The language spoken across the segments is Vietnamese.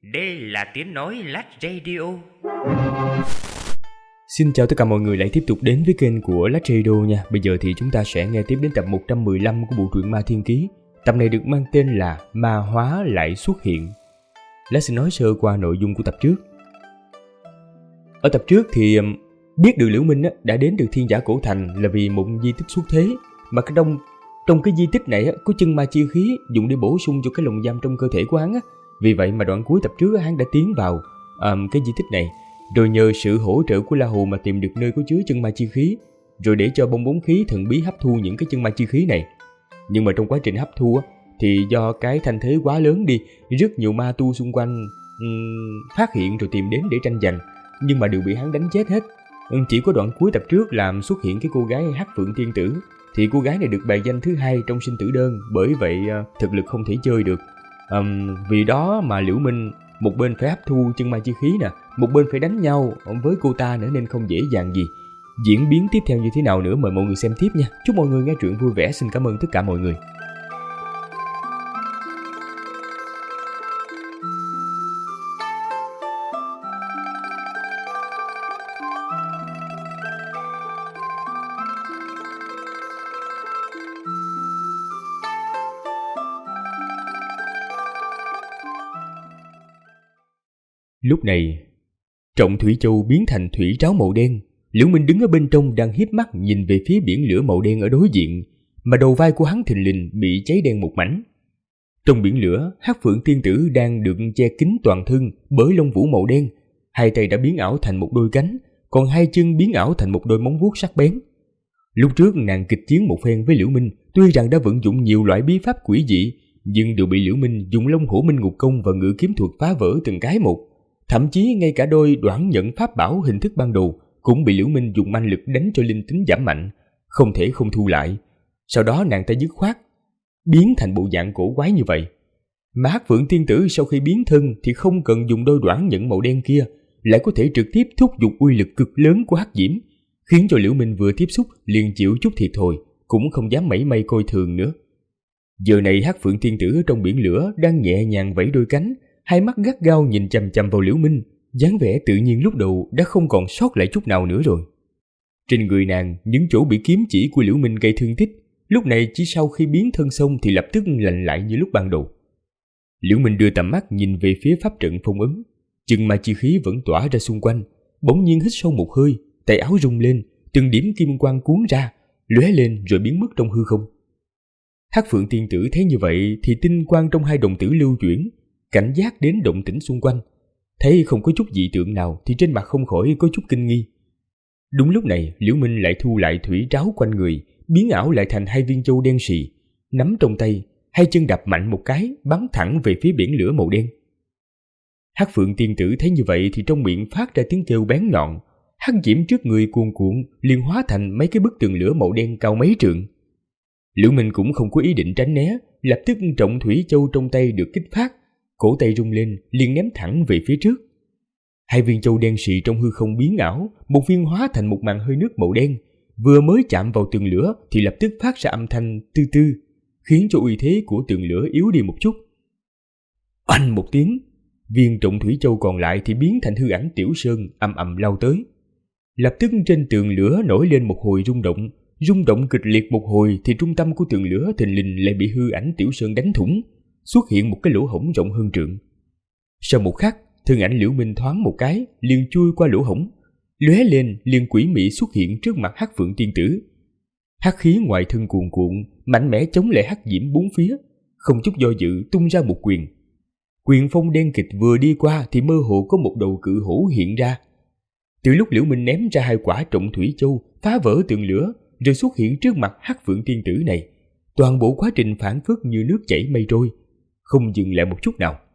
Đây là tiếng nói Lách Radio. Xin chào tất cả mọi người lại tiếp tục đến với kênh của Lách Radio nha. Bây giờ thì chúng ta sẽ nghe tiếp đến tập 115 của bộ truyện Ma Thiên Ký. Tập này được mang tên là Ma Hóa Lại Xuất Hiện. Lách xin nói sơ qua nội dung của tập trước. Ở tập trước thì biết được Liễu Minh đã đến được Thiên Giả Cổ Thành là vì một di tích xuất thế, mà trong cái di tích này có chân ma chi khí dùng để bổ sung cho cái lồng giam trong cơ thể của hắn. Vì vậy mà đoạn cuối tập trước hắn đã tiến vào cái di tích này, rồi nhờ sự hỗ trợ của La Hồ mà tìm được nơi có chứa chân ma chi khí, rồi để cho bong bóng khí thần bí hấp thu những cái chân ma chi khí này. Nhưng mà trong quá trình hấp thu thì do cái thanh thế quá lớn đi, rất nhiều ma tu xung quanh phát hiện rồi tìm đến để tranh giành, nhưng mà đều bị hắn đánh chết hết. Chỉ có đoạn cuối tập trước làm xuất hiện cái cô gái Hắc Phượng Tiên Tử, thì cô gái này được bài danh thứ 2 trong sinh tử đơn, bởi vậy thực lực không thể chơi được. Vì đó mà Liễu Minh một bên phải hấp thu chân ma chi khí nè, một bên phải đánh nhau với cô ta nữa, nên không dễ dàng gì. Diễn biến tiếp theo như thế nào nữa mời mọi người xem tiếp nha. Chúc mọi người nghe truyện vui vẻ. Xin cảm ơn tất cả mọi người. Lúc này, Trọng Thủy Châu biến thành thủy tráo màu đen. Liễu Minh đứng ở bên trong đang híp mắt nhìn về phía biển lửa màu đen ở đối diện, mà đầu vai của hắn thình lình bị cháy đen một mảnh. Trong biển lửa, Hắc Phượng Tiên Tử đang được che kín toàn thân bởi lông vũ màu đen, hai tay đã biến ảo thành một đôi cánh, còn hai chân biến ảo thành một đôi móng vuốt sắc bén. Lúc trước nàng kịch chiến một phen với Liễu Minh, tuy rằng đã vận dụng nhiều loại bí pháp quỷ dị, nhưng đều bị Liễu Minh dùng Long Hổ Minh Ngục Công và Ngự Kiếm Thuật phá vỡ từng cái một. Thậm chí ngay cả đôi Đoản Nhẫn pháp bảo hình thức ban đầu cũng bị Liễu Minh dùng manh lực đánh cho linh tính giảm mạnh, không thể không thu lại. Sau đó nàng ta dứt khoát biến thành bộ dạng cổ quái như vậy. Mà Hắc Phượng Tiên Tử sau khi biến thân thì không cần dùng đôi Đoản Nhẫn màu đen kia, lại có thể trực tiếp thúc giục uy lực cực lớn của hắc diễm, khiến cho Liễu Minh vừa tiếp xúc liền chịu chút thiệt thòi, cũng không dám mảy may coi thường nữa. Giờ này Hắc Phượng Tiên Tử trong biển lửa đang nhẹ nhàng vẫy đôi cánh, hai mắt gắt gao nhìn chằm chằm vào Liễu Minh, dáng vẻ tự nhiên lúc đầu đã không còn sót lại chút nào nữa rồi. Trên người nàng, những chỗ bị kiếm chỉ của Liễu Minh gây thương tích, lúc này chỉ sau khi biến thân xong thì lập tức lạnh lại như lúc ban đầu. Liễu Minh đưa tầm mắt nhìn về phía pháp trận phong ấn, chân ma chi khí vẫn tỏa ra xung quanh, bỗng nhiên hít sâu một hơi, tay áo rung lên, từng điểm kim quang cuốn ra, lóe lên rồi biến mất trong hư không. Hắc Phượng Tiên Tử thấy như vậy thì tinh quang trong hai đồng tử lưu chuyển, cảnh giác đến động tĩnh xung quanh, thấy không có chút dị tượng nào thì trên mặt không khỏi có chút kinh nghi. Đúng lúc này, Liễu Minh lại thu lại thủy tráo quanh người, biến ảo lại thành hai viên châu đen sì, nắm trong tay, hai chân đạp mạnh một cái, bắn thẳng về phía biển lửa màu đen. Hắc Phượng Tiên Tử thấy như vậy thì trong miệng phát ra tiếng kêu bén nhọn, hắc diễm trước người cuồn cuộn liền hóa thành mấy cái bức tường lửa màu đen cao mấy trượng. Liễu Minh cũng không có ý định tránh né, lập tức Trọng Thủy Châu trong tay được kích phát, cổ tay rung lên liền ném thẳng về phía trước. Hai viên châu đen sì trong hư không biến ảo, một viên hóa thành một màn hơi nước màu đen, vừa mới chạm vào tường lửa thì lập tức phát ra âm thanh tư tư, khiến cho uy thế của tường lửa yếu đi một chút. Oanh một tiếng, viên Trọng Thủy Châu còn lại thì biến thành hư ảnh Tiểu Sơn ầm ầm lao tới. Lập tức trên tường lửa nổi lên một hồi rung động kịch liệt một hồi thì trung tâm của tường lửa thình lình lại bị hư ảnh Tiểu Sơn đánh thủng, xuất hiện một cái lỗ hổng rộng hơn trượng. Sau một khắc, thân ảnh Liễu Minh thoáng một cái liền chui qua lỗ hổng, lóe lên liền quỷ mị xuất hiện trước mặt Hắc Phượng Tiên Tử. Hắc khí ngoài thân cuồn cuộn, mạnh mẽ chống lại hắc diễm bốn phía, không chút do dự tung ra một quyền. Quyền phong đen kịch vừa đi qua thì mơ hồ có một đầu cự hổ hiện ra. Từ lúc Liễu Minh ném ra hai quả Trọng Thủy Châu phá vỡ tường lửa rồi xuất hiện trước mặt Hắc Phượng Tiên Tử này, toàn bộ quá trình phản phất như nước chảy mây trôi, không dừng lại một chút nào.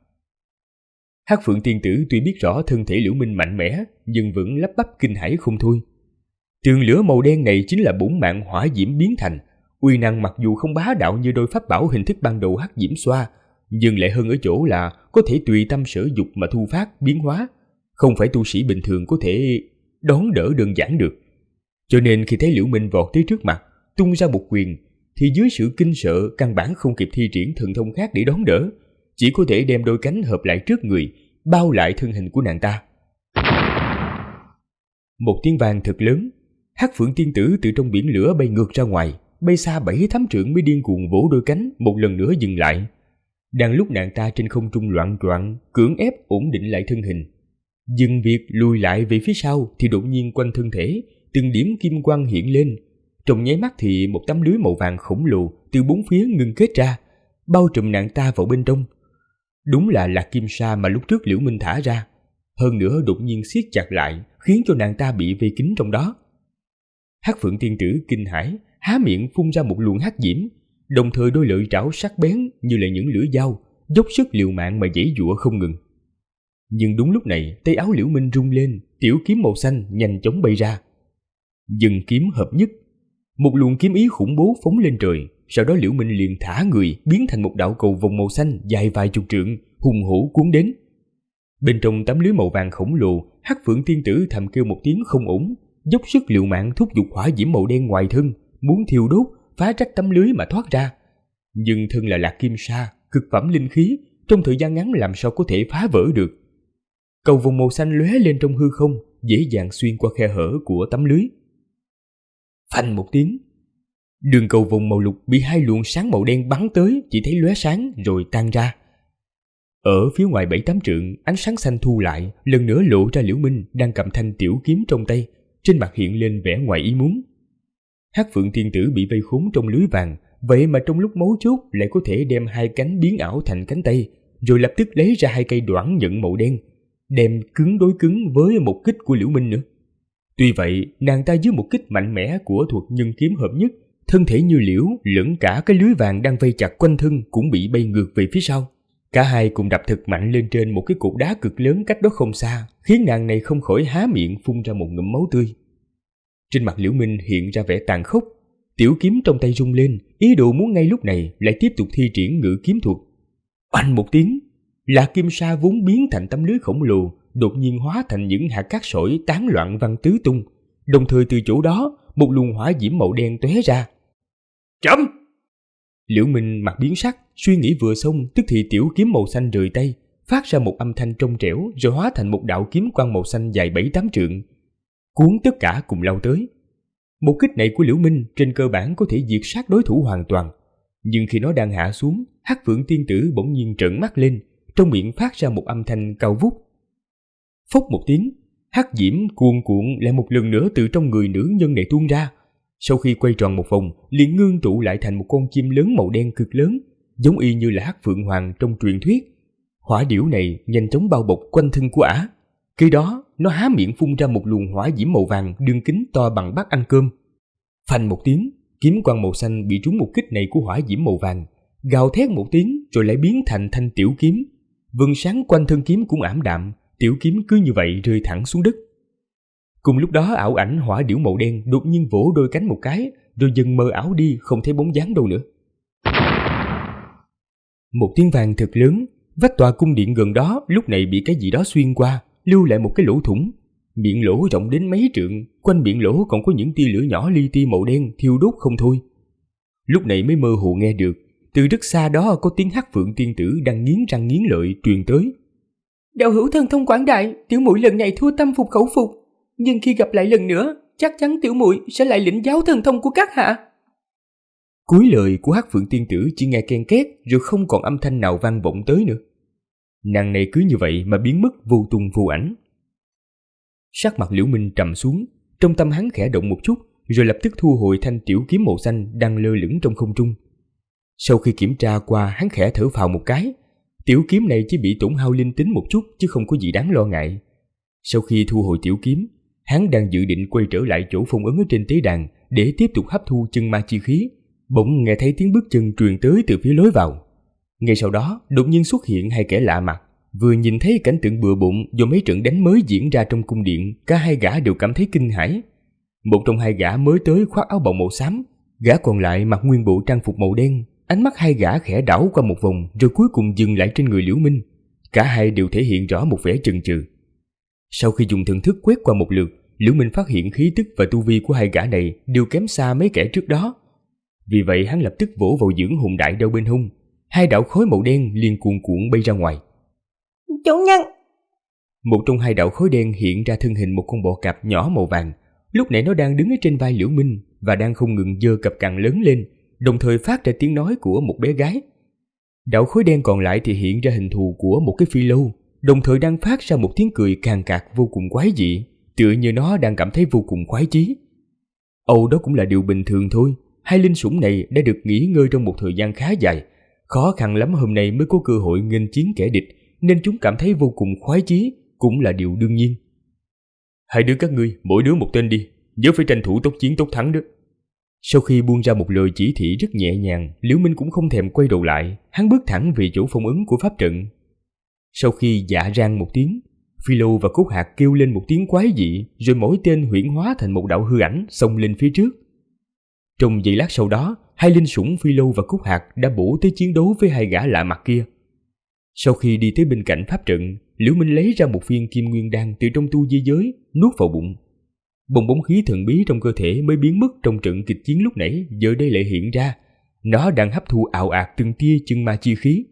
Hắc Phượng Tiên Tử tuy biết rõ thân thể Liễu Minh mạnh mẽ, nhưng vẫn lắp bắp kinh hãi không thôi. Tường lửa màu đen này chính là bổn mạng hỏa diễm biến thành, uy năng mặc dù không bá đạo như đôi pháp bảo hình thức ban đầu hắc diễm xoa, nhưng lại hơn ở chỗ là có thể tùy tâm sở dục mà thu phát biến hóa, không phải tu sĩ bình thường có thể đón đỡ đơn giản được. Cho nên khi thấy Liễu Minh vọt tới trước mặt, tung ra một quyền, thì dưới sự kinh sợ căn bản không kịp thi triển thần thông khác để đón đỡ, chỉ có thể đem đôi cánh hợp lại trước người, bao lại thân hình của nàng ta. Một tiếng vang thật lớn, Hắc Phượng tiên tử từ trong biển lửa bay ngược ra ngoài, bay xa 7-8 trượng mới điên cuồng vỗ đôi cánh một lần nữa dừng lại. Đang lúc nàng ta trên không trung loạng choạng, cưỡng ép ổn định lại thân hình, dừng việc lùi lại về phía sau, thì đột nhiên quanh thân thể từng điểm kim quang hiện lên. Trong nháy mắt thì một tấm lưới màu vàng khổng lồ từ bốn phía ngưng kết ra, bao trùm nàng ta vào bên trong. Đúng là Lạc Kim Sa mà lúc trước Liễu Minh thả ra, hơn nữa đột nhiên siết chặt lại, khiến cho nàng ta bị vây kín trong đó. Hắc Phượng tiên tử kinh hãi, há miệng phun ra một luồng hắc diễm, đồng thời đôi lợi trảo sắc bén như là những lưỡi dao, dốc sức liều mạng mà giãy giụa không ngừng. Nhưng đúng lúc này, tay áo Liễu Minh rung lên, tiểu kiếm màu xanh nhanh chóng bay ra. Dừng kiếm hợp nhất, một luồng kiếm ý khủng bố phóng lên trời. Sau đó Liễu Minh liền thả người, biến thành một đạo cầu vồng màu xanh dài vài chục trượng, hùng hổ cuốn đến. Bên trong tấm lưới màu vàng khổng lồ, Hắc Phượng tiên tử thầm kêu một tiếng không ổn, dốc sức liều mạng thúc giục hỏa diễm màu đen ngoài thân, muốn thiêu đốt, phá rách tấm lưới mà thoát ra. Nhưng thân là Lạc Kim Sa, cực phẩm linh khí, trong thời gian ngắn làm sao có thể phá vỡ được. Cầu vồng màu xanh lóe lên trong hư không, dễ dàng xuyên qua khe hở của tấm lưới. Phanh một tiếng, đường cầu vồng màu lục bị hai luồng sáng màu đen bắn tới, chỉ thấy lóe sáng rồi tan ra. Ở phía ngoài 7-8 trượng, ánh sáng xanh thu lại, lần nữa lộ ra Liễu Minh đang cầm thanh tiểu kiếm trong tay, trên mặt hiện lên vẻ ngoài ý muốn. Hắc Phượng tiên tử bị vây khốn trong lưới vàng, vậy mà trong lúc mấu chốt lại có thể đem hai cánh biến ảo thành cánh tay, rồi lập tức lấy ra hai cây đoản nhận màu đen, đem cứng đối cứng với một kích của Liễu Minh nữa. Tuy vậy, nàng ta dưới một kích mạnh mẽ của thuật nhân kiếm hợp nhất, thân thể như liễu lẫn cả cái lưới vàng đang vây chặt quanh thân cũng bị bay ngược về phía sau. Cả hai cùng đập thật mạnh lên trên một cái cột đá cực lớn cách đó không xa, khiến nàng này không khỏi há miệng phun ra một ngụm máu tươi. Trên mặt Liễu Minh hiện ra vẻ tàn khốc, tiểu kiếm trong tay rung lên, ý đồ muốn ngay lúc này lại tiếp tục thi triển ngự kiếm thuật. Oanh một tiếng, Lạc Kim Sa vốn biến thành tấm lưới khổng lồ, đột nhiên hóa thành những hạt cát sỏi tán loạn văng tứ tung, đồng thời từ chỗ đó một luồng hỏa diễm màu đen tóe ra. Chậm! Liễu Minh mặt biến sắc, suy nghĩ vừa xong, tức thì tiểu kiếm màu xanh rời tay, phát ra một âm thanh trong trẻo, rồi hóa thành một đạo kiếm quang màu xanh dài 7-8 trượng, cuốn tất cả cùng lao tới. Một kích này của Liễu Minh trên cơ bản có thể diệt sát đối thủ hoàn toàn, nhưng khi nó đang hạ xuống, Hắc Phượng tiên tử bỗng nhiên trợn mắt lên, trong miệng phát ra một âm thanh cao vút. Phốc một tiếng, hắc diễm cuồn cuộn lại một lần nữa từ trong người nữ nhân này tuôn ra. Sau khi quay tròn một vòng, liền ngưng tụ lại thành một con chim lớn màu đen cực lớn, giống y như là Hắc Phượng Hoàng trong truyền thuyết. Hỏa điểu này nhanh chóng bao bọc quanh thân của ả. Khi đó, nó há miệng phun ra một luồng hỏa diễm màu vàng đường kính to bằng bát ăn cơm. Phanh một tiếng, kiếm quang màu xanh bị trúng một kích này của hỏa diễm màu vàng, gào thét một tiếng rồi lại biến thành thanh tiểu kiếm. Vầng sáng quanh thân kiếm cũng ảm đạm, tiểu kiếm cứ như vậy rơi thẳng xuống đất. Cùng lúc đó, ảo ảnh hỏa điểu màu đen đột nhiên vỗ đôi cánh một cái, rồi dần mờ ảo đi, không thấy bóng dáng đâu nữa. Một tiếng vang thật lớn, vách tòa cung điện gần đó lúc này bị cái gì đó xuyên qua, lưu lại một cái lỗ thủng. Miệng lỗ rộng đến mấy trượng, quanh miệng lỗ còn có những tia lửa nhỏ li ti màu đen thiêu đốt không thôi. Lúc này mới mơ hồ nghe được, từ rất xa đó có tiếng Hắc Phượng tiên tử đang nghiến răng nghiến lợi truyền tới. Đạo hữu thần thông quảng đại, tiểu muội lần này thua tâm phục khẩu phục, nhưng khi gặp lại lần nữa, chắc chắn tiểu muội sẽ lại lĩnh giáo thần thông của các hạ. Cuối lời của Hắc Phượng tiên tử chỉ nghe ken két rồi không còn âm thanh nào vang vọng tới nữa. Nàng này cứ như vậy mà biến mất vô tung vô ảnh. Sắc mặt Liễu Minh trầm xuống, trong tâm hắn khẽ động một chút, rồi lập tức thu hồi thanh tiểu kiếm màu xanh đang lơ lửng trong không trung. Sau khi kiểm tra qua, hắn khẽ thở phào một cái. Tiểu kiếm này chỉ bị tổn hao linh tính một chút chứ không có gì đáng lo ngại. Sau khi thu hồi tiểu kiếm, hắn đang dự định quay trở lại chỗ phong ấn ở trên tế đàn để tiếp tục hấp thu chân ma chi khí. Bỗng nghe thấy tiếng bước chân truyền tới từ phía lối vào. Ngay sau đó, đột nhiên xuất hiện hai kẻ lạ mặt. Vừa nhìn thấy cảnh tượng bừa bộn do mấy trận đánh mới diễn ra trong cung điện, cả hai gã đều cảm thấy kinh hãi. Một trong hai gã mới tới khoác áo bào màu xám, gã còn lại mặc nguyên bộ trang phục màu đen. Ánh mắt hai gã khẽ đảo qua một vòng rồi cuối cùng dừng lại trên người Liễu Minh. Cả hai đều thể hiện rõ một vẻ chần chừ. Sau khi dùng thần thức quét qua một lượt, Liễu Minh phát hiện khí tức và tu vi của hai gã này đều kém xa mấy kẻ trước đó. Vì vậy hắn lập tức vỗ vào dưỡng hồn đại đao bên hông. Hai đạo khối màu đen liền cuồn cuộn bay ra ngoài. Chủ nhân, Một trong hai đạo khối đen hiện ra thân hình một con bò cạp nhỏ màu vàng. Lúc nãy nó đang đứng ở trên vai Liễu Minh và đang không ngừng giơ cặp cằn lớn lên, đồng thời phát ra tiếng nói của một bé gái. Đạo khối đen còn lại thì hiện ra hình thù của một cái phi lâu, đồng thời đang phát ra một tiếng cười càn cạc vô cùng quái dị, tựa như nó đang cảm thấy vô cùng khoái chí. Âu đó cũng là điều bình thường thôi, hai linh sủng này đã được nghỉ ngơi trong một thời gian khá dài, khó khăn lắm hôm nay mới có cơ hội nghênh chiến kẻ địch, nên chúng cảm thấy vô cùng khoái chí, cũng là điều đương nhiên. Hai đứa các ngươi, mỗi đứa một tên đi, nhớ phải tranh thủ tốc chiến tốc thắng đó. Sau khi buông ra một lời chỉ thị rất nhẹ nhàng, Liễu Minh cũng không thèm quay đầu lại, hắn bước thẳng về chỗ phong ấn của pháp trận. Sau khi dạ rang một tiếng, Phi Lâu và Cốt Hạc kêu lên một tiếng quái dị, rồi mỗi tên huyễn hóa thành một đạo hư ảnh xông lên phía trước. Trong giây lát sau đó, hai linh sủng Phi Lâu và Cốt Hạc đã bổ tới chiến đấu với hai gã lạ mặt kia. Sau khi đi tới bên cạnh pháp trận, Liễu Minh lấy ra một viên kim nguyên đan từ trong tu di giới, nuốt vào bụng. Bong bóng khí thần bí trong cơ thể mới biến mất trong trận kịch chiến lúc nãy giờ đây lại hiện ra, nó đang hấp thu ào ạt từng tia chân ma chi khí.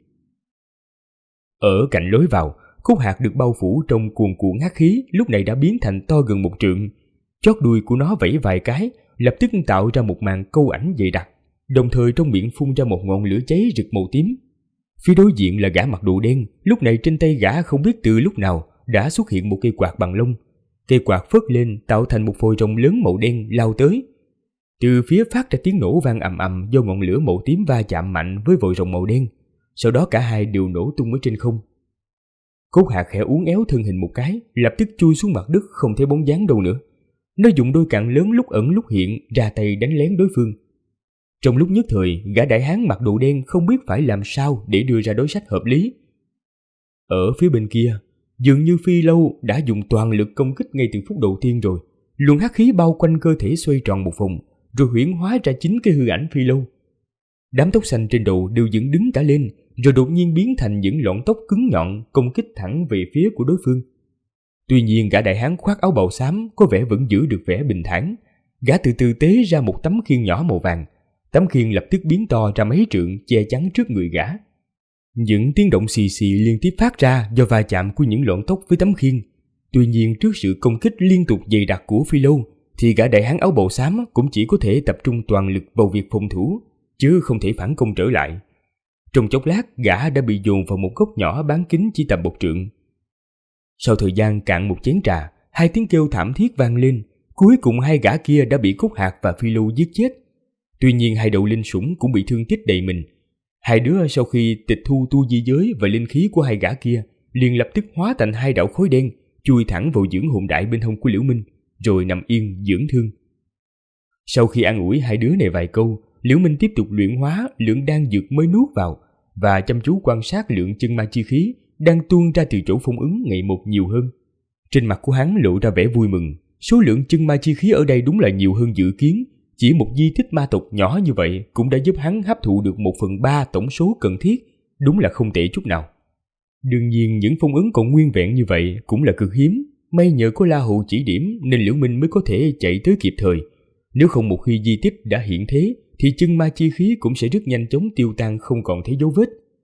Ở cạnh lối vào, Cốt Hạc được bao phủ trong cuồn cuộn hắc khí lúc này đã biến thành to gần một trượng. Chót đuôi của nó vẫy vài cái, lập tức tạo ra một màn câu ảnh dày đặc, đồng thời trong miệng phun ra một ngọn lửa cháy rực màu tím. Phía đối diện là gã mặc đồ đen, lúc này trên tay gã không biết từ lúc nào đã xuất hiện một cây quạt bằng lông. Cây quạt phất lên tạo thành một phôi rồng lớn màu đen lao tới. Từ phía phát ra tiếng nổ vang ầm ầm do ngọn lửa màu tím va chạm mạnh với vòi rồng màu đen. Sau đó cả hai đều nổ tung ở trên không. Cốt Hạc khẽ uốn éo thân hình một cái, lập tức chui xuống mặt đất không thấy bóng dáng đâu nữa. Nó dùng đôi cặn lớn lúc ẩn lúc hiện ra tay đánh lén đối phương. Trong lúc nhất thời, gã đại hán mặc đồ đen không biết phải làm sao để đưa ra đối sách hợp lý. Ở phía bên kia, dường như Phi Lâu đã dùng toàn lực công kích ngay từ phút đầu tiên rồi. Luồng hắc khí bao quanh cơ thể xoay tròn một vòng, rồi huyễn hóa ra chính cái hư ảnh Phi Lâu. Đám tóc xanh trên đầu đều dựng đứng cả lên, rồi đột nhiên biến thành những lọn tóc cứng nhọn công kích thẳng về phía của đối phương. Tuy nhiên gã đại hán khoác áo bào xám có vẻ vẫn giữ được vẻ bình thản. Gã từ từ tế ra một tấm khiên nhỏ màu vàng. Tấm khiên lập tức biến to ra mấy trượng che chắn trước người gã. Những tiếng động xì xì liên tiếp phát ra do va chạm của những lọn tóc với tấm khiên. Tuy nhiên trước sự công kích liên tục dày đặc của Phi Lâu thì gã đại hán áo bào xám cũng chỉ có thể tập trung toàn lực vào việc phòng thủ, chứ không thể phản công trở lại. Trong chốc lát gã đã bị dồn vào một góc nhỏ bán kính chỉ tầm 1 trượng. Sau thời gian cạn một chén trà, hai tiếng kêu thảm thiết vang lên. Cuối cùng hai gã kia đã bị Cốt Hạc và Phi Lâu giết chết. Tuy nhiên hai đầu linh sủng cũng bị thương tích đầy mình. Hai đứa sau khi tịch thu tu di giới và linh khí của hai gã kia liền lập tức hóa thành hai đạo khối đen, chui thẳng vào dưỡng hồn đại bên hông của Liễu Minh, rồi nằm yên dưỡng thương. Sau khi an ủi hai đứa này vài câu, Liễu Minh tiếp tục luyện hóa lượng đan dược mới nuốt vào và chăm chú quan sát lượng chân ma chi khí đang tuôn ra từ chỗ phong ấn ngày một nhiều hơn. Trên mặt của hắn lộ ra vẻ vui mừng. Số lượng chân ma chi khí ở đây đúng là nhiều hơn dự kiến. Chỉ một di tích ma tộc nhỏ như vậy cũng đã giúp hắn hấp thụ được 1/3 tổng số cần thiết, đúng là không tệ chút nào. Đương nhiên những phong ấn còn nguyên vẹn như vậy cũng là cực hiếm. May nhờ có La Hầu chỉ điểm nên Liễu Minh mới có thể chạy tới kịp thời. Nếu không một khi di tích đã hiện thế thì chân ma chi khí cũng sẽ rất nhanh chóng tiêu tan không còn thấy dấu vết.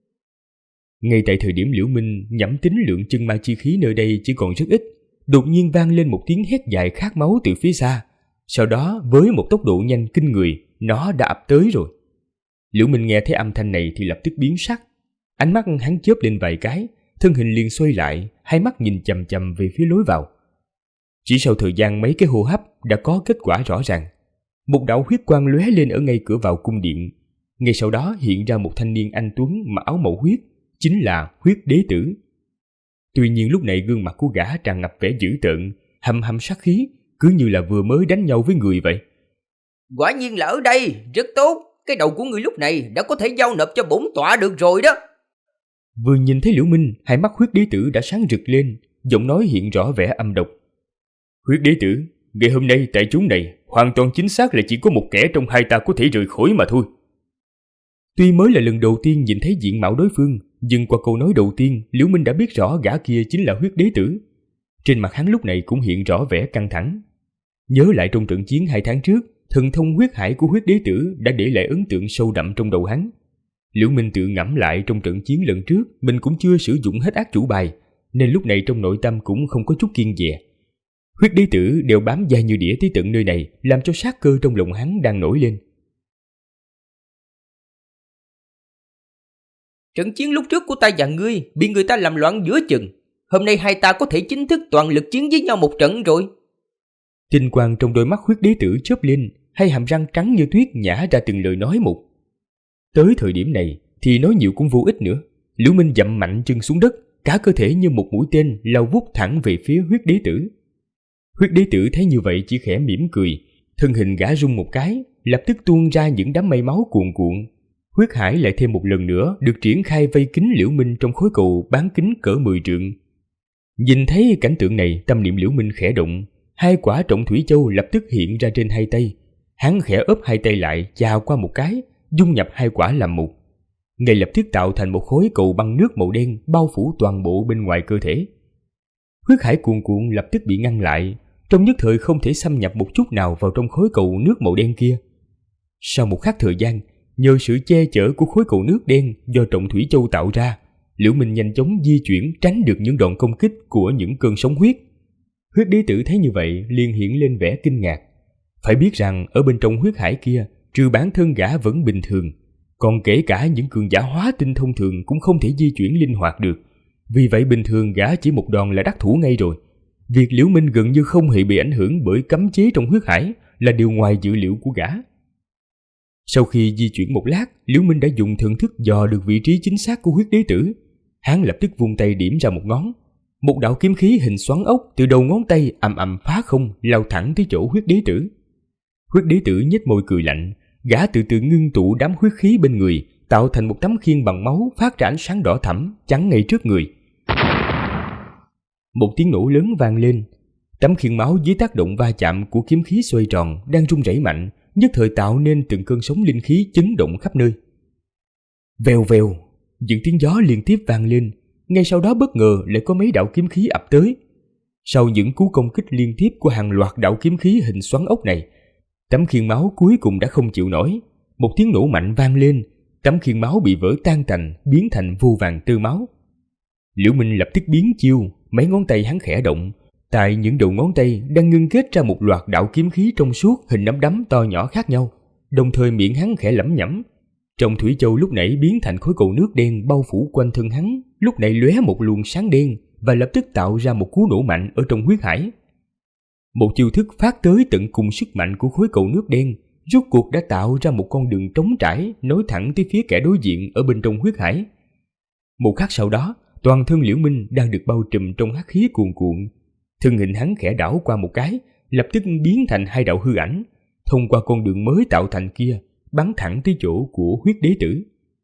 Ngay tại thời điểm Liễu Minh nhẩm tính lượng chân ma chi khí nơi đây chỉ còn rất ít, đột nhiên vang lên một tiếng hét dài khát máu từ phía xa. Sau đó với một tốc độ nhanh kinh người, nó đã ập tới rồi. Liễu Minh nghe thấy âm thanh này thì lập tức biến sắc. Ánh mắt hắn chớp lên vài cái, thân hình liền xoay lại, hai mắt nhìn chằm chằm về phía lối vào. Chỉ sau thời gian mấy cái hô hấp đã có kết quả rõ ràng. Một đạo huyết quang lóe lên ở ngay cửa vào cung điện. Ngay sau đó hiện ra một thanh niên anh tuấn mặc áo màu huyết, chính là Huyết Đế Tử. Tuy nhiên lúc này gương mặt của gã tràn ngập vẻ dữ tợn, hầm hầm sát khí, cứ như là vừa mới đánh nhau với người vậy. Quả nhiên là ở đây, rất tốt. Cái đầu của người lúc này đã có thể giao nộp cho bổn tọa được rồi đó. Vừa nhìn thấy Liễu Minh, hai mắt Huyết Đế Tử đã sáng rực lên, giọng nói hiện rõ vẻ âm độc. Huyết Đế Tử, ngày hôm nay tại chốn này hoàn toàn chính xác là chỉ có một kẻ trong hai ta có thể rời khỏi mà thôi. Tuy mới là lần đầu tiên nhìn thấy diện mạo đối phương, nhưng qua câu nói đầu tiên, Liễu Minh đã biết rõ gã kia chính là Huyết Đế Tử. Trên mặt hắn lúc này cũng hiện rõ vẻ căng thẳng. Nhớ lại trong trận chiến 2 tháng trước, thần thông huyết hải của Huyết Đế Tử đã để lại ấn tượng sâu đậm trong đầu hắn. Liễu Minh tự ngẫm lại trong trận chiến lần trước, mình cũng chưa sử dụng hết ác chủ bài, nên lúc này trong nội tâm cũng không có chút kiêng dè. Huyết đế tử đều bám dai như đĩa tới tận nơi này, làm cho sát cơ trong lòng hắn đang nổi lên. Trận chiến lúc trước của ta và ngươi bị người ta làm loạn giữa chừng. Hôm nay hai ta có thể chính thức toàn lực chiến với nhau một trận rồi. Tinh quang trong đôi mắt huyết đế tử chớp lên, hai hàm răng trắng như tuyết nhả ra từng lời nói một. Tới thời điểm này thì nói nhiều cũng vô ích nữa. Liễu Minh dậm mạnh chân xuống đất, cả cơ thể như một mũi tên lao vút thẳng về phía huyết đế tử. Huyết đế tử thấy như vậy chỉ khẽ mỉm cười, thân hình gã rung một cái, lập tức tuôn ra những đám mây máu cuồn cuộn. Huyết hải lại thêm một lần nữa được triển khai vây kín Liễu Minh trong khối cầu bán kính cỡ 10 trượng. Nhìn thấy cảnh tượng này, tâm niệm Liễu Minh khẽ động, hai quả trọng thủy châu lập tức hiện ra trên hai tay. Hắn khẽ ấp hai tay lại, chà qua một cái, dung nhập hai quả làm một. Ngay lập tức tạo thành một khối cầu băng nước màu đen bao phủ toàn bộ bên ngoài cơ thể. Huyết hải cuồn cuộn lập tức bị ngăn lại, trong nhất thời không thể xâm nhập một chút nào vào trong khối cầu nước màu đen kia. Sau một khắc thời gian, nhờ sự che chở của khối cầu nước đen do trọng thủy châu tạo ra, Liễu Minh nhanh chóng di chuyển tránh được những đòn công kích của những cơn sóng huyết. Huyết đế tử thấy như vậy liền hiện lên vẻ kinh ngạc. Phải biết rằng ở bên trong huyết hải kia, trừ bản thân gã vẫn bình thường, còn kể cả những cường giả hóa tinh thông thường cũng không thể di chuyển linh hoạt được. Vì vậy bình thường gã chỉ một đòn là đắc thủ ngay rồi. Việc Liễu Minh gần như không hề bị ảnh hưởng bởi cấm chế trong huyết hải là điều ngoài dự liệu của gã. Sau khi di chuyển một lát, Liễu Minh đã dùng thần thức dò được vị trí chính xác của huyết đế tử. Hắn lập tức vung tay điểm ra một ngón. Một đạo kiếm khí hình xoắn ốc từ đầu ngón tay ầm ầm phá không lao thẳng tới chỗ huyết đế tử. Huyết đế tử nhếch môi cười lạnh, gã từ từ ngưng tụ đám huyết khí bên người, tạo thành một tấm khiên bằng máu phát ra ánh sáng đỏ thẫm chắn ngay trước người. Một tiếng nổ lớn vang lên, tấm khiên máu dưới tác động va chạm của kiếm khí xoay tròn đang rung rẩy mạnh, nhất thời tạo nên từng cơn sóng linh khí chấn động khắp nơi. Vèo vèo, những tiếng gió liên tiếp vang lên, ngay sau đó bất ngờ lại có mấy đạo kiếm khí ập tới. Sau những cú công kích liên tiếp của hàng loạt đạo kiếm khí hình xoắn ốc này, tấm khiên máu cuối cùng đã không chịu nổi. Một tiếng nổ mạnh vang lên, tấm khiên máu bị vỡ tan tành, biến thành vô vàn tơ máu. Liễu Minh lập tức biến chiêu, mấy ngón tay hắn khẽ động, tại những đầu ngón tay đang ngưng kết ra một loạt đạo kiếm khí trong suốt hình nắm đấm to nhỏ khác nhau. Đồng thời miệng hắn khẽ lẩm nhẩm. Trong thủy châu lúc nãy biến thành khối cầu nước đen bao phủ quanh thân hắn, lúc này lóe một luồng sáng đen và lập tức tạo ra một cú nổ mạnh ở trong huyết hải. Một chiêu thức phát tới tận cùng sức mạnh của khối cầu nước đen, rốt cuộc đã tạo ra một con đường trống trải nối thẳng tới phía kẻ đối diện ở bên trong huyết hải. Một khắc sau đó, toàn thân Liễu Minh đang được bao trùm trong hắc khí cuồn cuộn. Thân hình hắn khẽ đảo qua một cái, lập tức biến thành hai đạo hư ảnh, thông qua con đường mới tạo thành kia, bắn thẳng tới chỗ của huyết đế tử.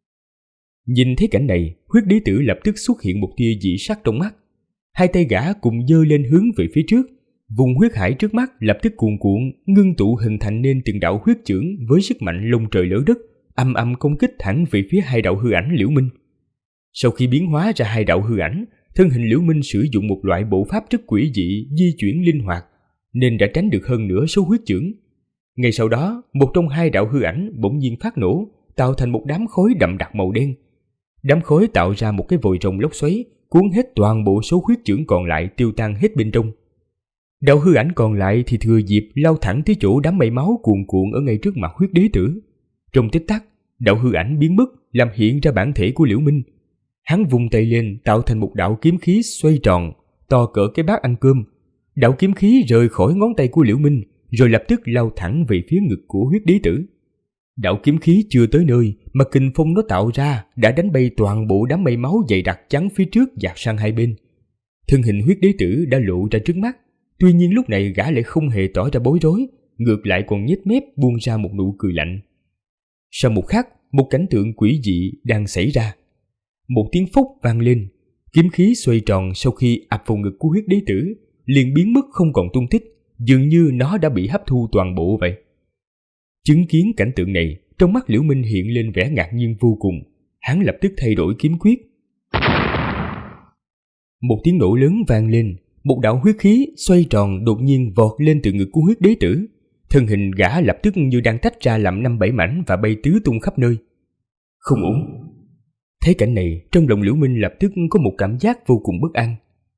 Nhìn thấy cảnh này, huyết đế tử lập tức xuất hiện một tia dị sắc trong mắt. Hai tay gã cùng giơ lên hướng về phía trước, vùng huyết hải trước mắt lập tức cuồn cuộn, ngưng tụ hình thành nên từng đạo huyết chưởng với sức mạnh lông trời lỡ đất, ầm ầm công kích thẳng về phía hai đạo hư ảnh Liễu Minh. Sau khi biến hóa ra hai đạo hư ảnh, thân hình Liễu Minh sử dụng một loại bộ pháp rất quỷ dị, di chuyển linh hoạt, nên đã tránh được hơn nửa số huyết chưởng. Ngay sau đó, một trong hai đạo hư ảnh bỗng nhiên phát nổ, tạo thành một đám khói đậm đặc màu đen. Đám khói tạo ra một cái vòi rồng lốc xoáy, cuốn hết toàn bộ số huyết chưởng còn lại tiêu tan hết bên trong. Đạo hư ảnh còn lại thì thừa dịp lao thẳng tới chỗ đám mây máu cuồn cuộn ở ngay trước mặt huyết đế tử. Trong tích tắc, đạo hư ảnh biến mất, làm hiện ra bản thể của Liễu Minh. Hắn vung tay lên tạo thành một đạo kiếm khí xoay tròn, to cỡ cái bát ăn cơm. Đạo kiếm khí rời khỏi ngón tay của Liễu Minh, rồi lập tức lao thẳng về phía ngực của huyết đế tử. Đạo kiếm khí chưa tới nơi mà kình phong nó tạo ra đã đánh bay toàn bộ đám mây máu dày đặc chắn phía trước dạt sang hai bên. Thân hình huyết đế tử đã lộ ra trước mắt, tuy nhiên lúc này gã lại không hề tỏ ra bối rối, ngược lại còn nhếch mép buông ra một nụ cười lạnh. Sau một khắc, một cảnh tượng quỷ dị đang xảy ra. Một tiếng phốc vang lên, kiếm khí xoay tròn sau khi ập vào ngực của huyết đế tử, liền biến mất không còn tung tích, dường như nó đã bị hấp thu toàn bộ vậy. Chứng kiến cảnh tượng này, trong mắt Liễu Minh hiện lên vẻ ngạc nhiên vô cùng, hắn lập tức thay đổi kiếm quyết. Một tiếng nổ lớn vang lên, một đạo huyết khí xoay tròn đột nhiên vọt lên từ ngực của huyết đế tử. Thân hình gã lập tức như đang tách ra làm 5-7 mảnh và bay tứ tung khắp nơi. Không ổn. Thấy cảnh này, trong lòng Liễu Minh lập tức có một cảm giác vô cùng bất an.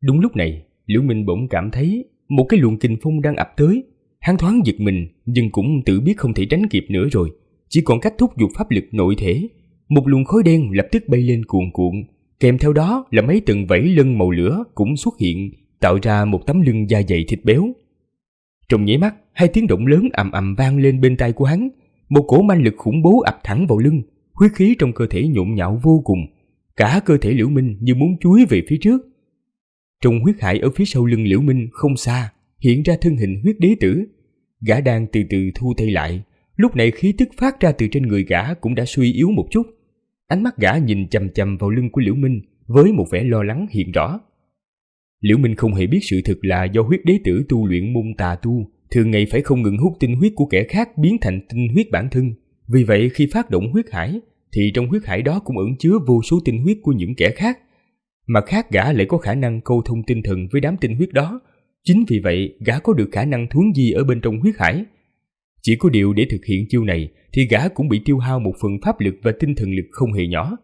Đúng lúc này, Liễu Minh bỗng cảm thấy một cái luồng kình phong đang ập tới. Hắn thoáng giật mình, nhưng cũng tự biết không thể tránh kịp nữa rồi, chỉ còn cách thúc giục pháp lực nội thể. Một luồng khói đen lập tức bay lên cuồn cuộn, kèm theo đó là mấy tầng vảy lân màu lửa cũng xuất hiện, tạo ra một tấm lưng da dày thịt béo. Trong nháy mắt, hai tiếng động lớn ầm ầm vang lên bên tai của hắn, một cổ manh lực khủng bố ập thẳng vào lưng, huyết khí trong cơ thể nhộn nhạo vô cùng, cả cơ thể Liễu Minh như muốn chúi về phía trước. Trong huyết hải ở phía sau lưng Liễu Minh không xa, hiện ra thân hình huyết đế tử. Gã đang từ từ thu tay lại, lúc này khí tức phát ra từ trên người gã cũng đã suy yếu một chút. Ánh mắt gã nhìn chằm chằm vào lưng của Liễu Minh với một vẻ lo lắng hiện rõ. Liễu Minh không hề biết sự thực là do huyết đế tử tu luyện môn tà tu, thường ngày phải không ngừng hút tinh huyết của kẻ khác biến thành tinh huyết bản thân. Vì vậy khi phát động huyết hải, thì trong huyết hải đó cũng ẩn chứa vô số tinh huyết của những kẻ khác. Mặt khác gã lại có khả năng câu thông tinh thần với đám tinh huyết đó. Chính vì vậy gã có được khả năng thuấn di ở bên trong huyết hải. Chỉ có điều để thực hiện chiêu này thì gã cũng bị tiêu hao một phần pháp lực và tinh thần lực không hề nhỏ.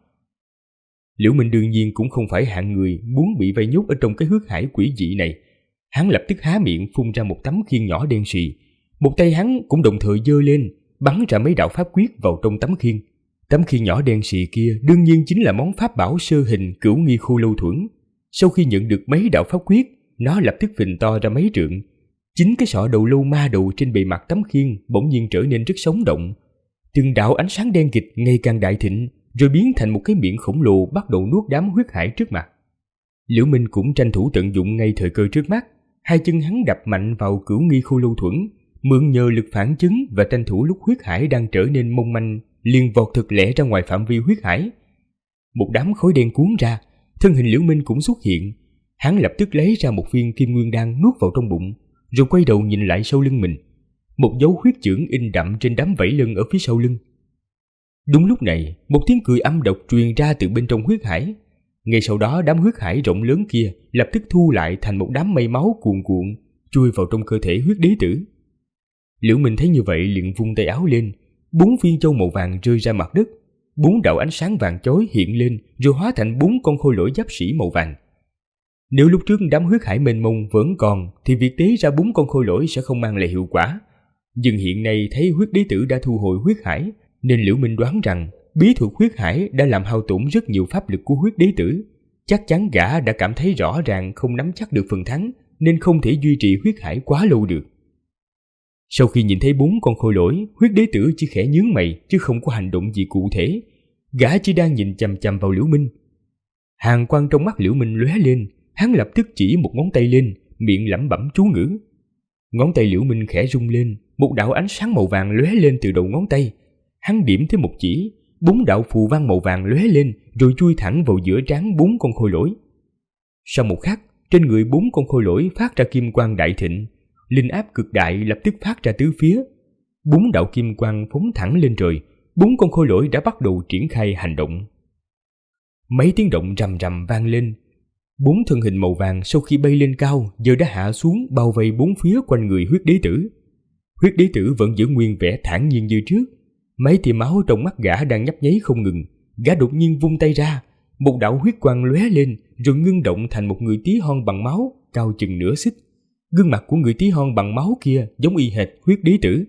Liễu Minh đương nhiên cũng không phải hạng người muốn bị vây nhốt ở trong cái huyết hải quỷ dị này. Hắn lập tức há miệng phun ra một tấm khiên nhỏ đen sì. Một tay hắn cũng đồng thời giơ lên, bắn ra mấy đạo pháp quyết vào trong tấm khiên. Tấm khiên nhỏ đen sì kia đương nhiên chính là món pháp bảo sơ hình Cửu Nghi Khô Lâu Thuẫn. Sau khi nhận được mấy đạo pháp quyết, nó lập tức phình to ra mấy trượng. Chính cái sọ đầu lâu ma đầu trên bề mặt tấm khiên bỗng nhiên trở nên rất sống động. Từng đạo ánh sáng đen kịt ngày càng đại thịnh, rồi biến thành một cái miệng khổng lồ bắt đầu nuốt đám huyết hải trước mặt. Liễu Minh cũng tranh thủ tận dụng ngay thời cơ trước mắt, hai chân hắn đập mạnh vào Cửu Nghi Khô Lâu Thuẫn, mượn nhờ lực phản chấn và tranh thủ lúc huyết hải đang trở nên mong manh, liền vọt thật lẹ ra ngoài phạm vi huyết hải. Một đám khói đen cuốn ra, thân hình Liễu Minh cũng xuất hiện. Hắn lập tức lấy ra một viên kim nguyên đan nuốt vào trong bụng, rồi quay đầu nhìn lại sau lưng mình. Một dấu huyết chưởng in đậm trên đám vảy lân ở phía sau lưng. Đúng lúc này, một tiếng cười âm độc truyền ra từ bên trong huyết hải. Ngay sau đó đám huyết hải rộng lớn kia lập tức thu lại thành một đám mây máu cuồn cuộn, chui vào trong cơ thể huyết đế tử. Liễu Minh thấy như vậy liền vung tay áo lên, 4 viên châu màu vàng rơi ra mặt đất, 4 đạo ánh sáng vàng chói hiện lên rồi hóa thành 4 con khôi lỗi giáp sĩ màu vàng. Nếu lúc trước đám huyết hải mênh mông vẫn còn thì việc tế ra 4 con khôi lỗi sẽ không mang lại hiệu quả. Nhưng hiện nay thấy huyết đế tử đã thu hồi huyết hải, nên Liễu Minh đoán rằng bí thuật huyết hải đã làm hao tổn rất nhiều pháp lực của huyết đế tử. Chắc chắn gã đã cảm thấy rõ ràng không nắm chắc được phần thắng, nên không thể duy trì huyết hải quá lâu được. Sau khi nhìn thấy 4 con khôi lỗi, huyết đế tử chỉ khẽ nhướng mày chứ không có hành động gì cụ thể. Gã chỉ đang nhìn chằm chằm vào Liễu Minh. Hàn quang trong mắt Liễu Minh lóe lên, hắn lập tức chỉ một ngón tay lên, miệng lẩm bẩm chú ngữ. Ngón tay Liễu Minh khẽ rung lên, một đạo ánh sáng màu vàng lóe lên từ đầu ngón tay. Hắn điểm tới một chỉ, 4 đạo phù văn màu vàng lóe lên rồi chui thẳng vào giữa trán 4 con khôi lỗi. Sau một khắc, trên người 4 con khôi lỗi phát ra kim quang đại thịnh, linh áp cực đại lập tức phát ra tứ phía. 4 đạo kim quang phóng thẳng lên trời, 4 con khôi lỗi đã bắt đầu triển khai hành động. Mấy tiếng động rầm rầm vang lên. 4 thân hình màu vàng sau khi bay lên cao giờ đã hạ xuống bao vây 4 phía quanh người huyết đế tử. Huyết đế tử vẫn giữ nguyên vẻ thản nhiên như trước. Mấy tia máu trong mắt gã đang nhấp nháy không ngừng. Gã đột nhiên vung tay ra, một đạo huyết quang lóe lên rồi ngưng động thành một người tí hon bằng máu cao chừng nửa xích. Gương mặt của người tí hon bằng máu kia giống y hệt huyết đế tử.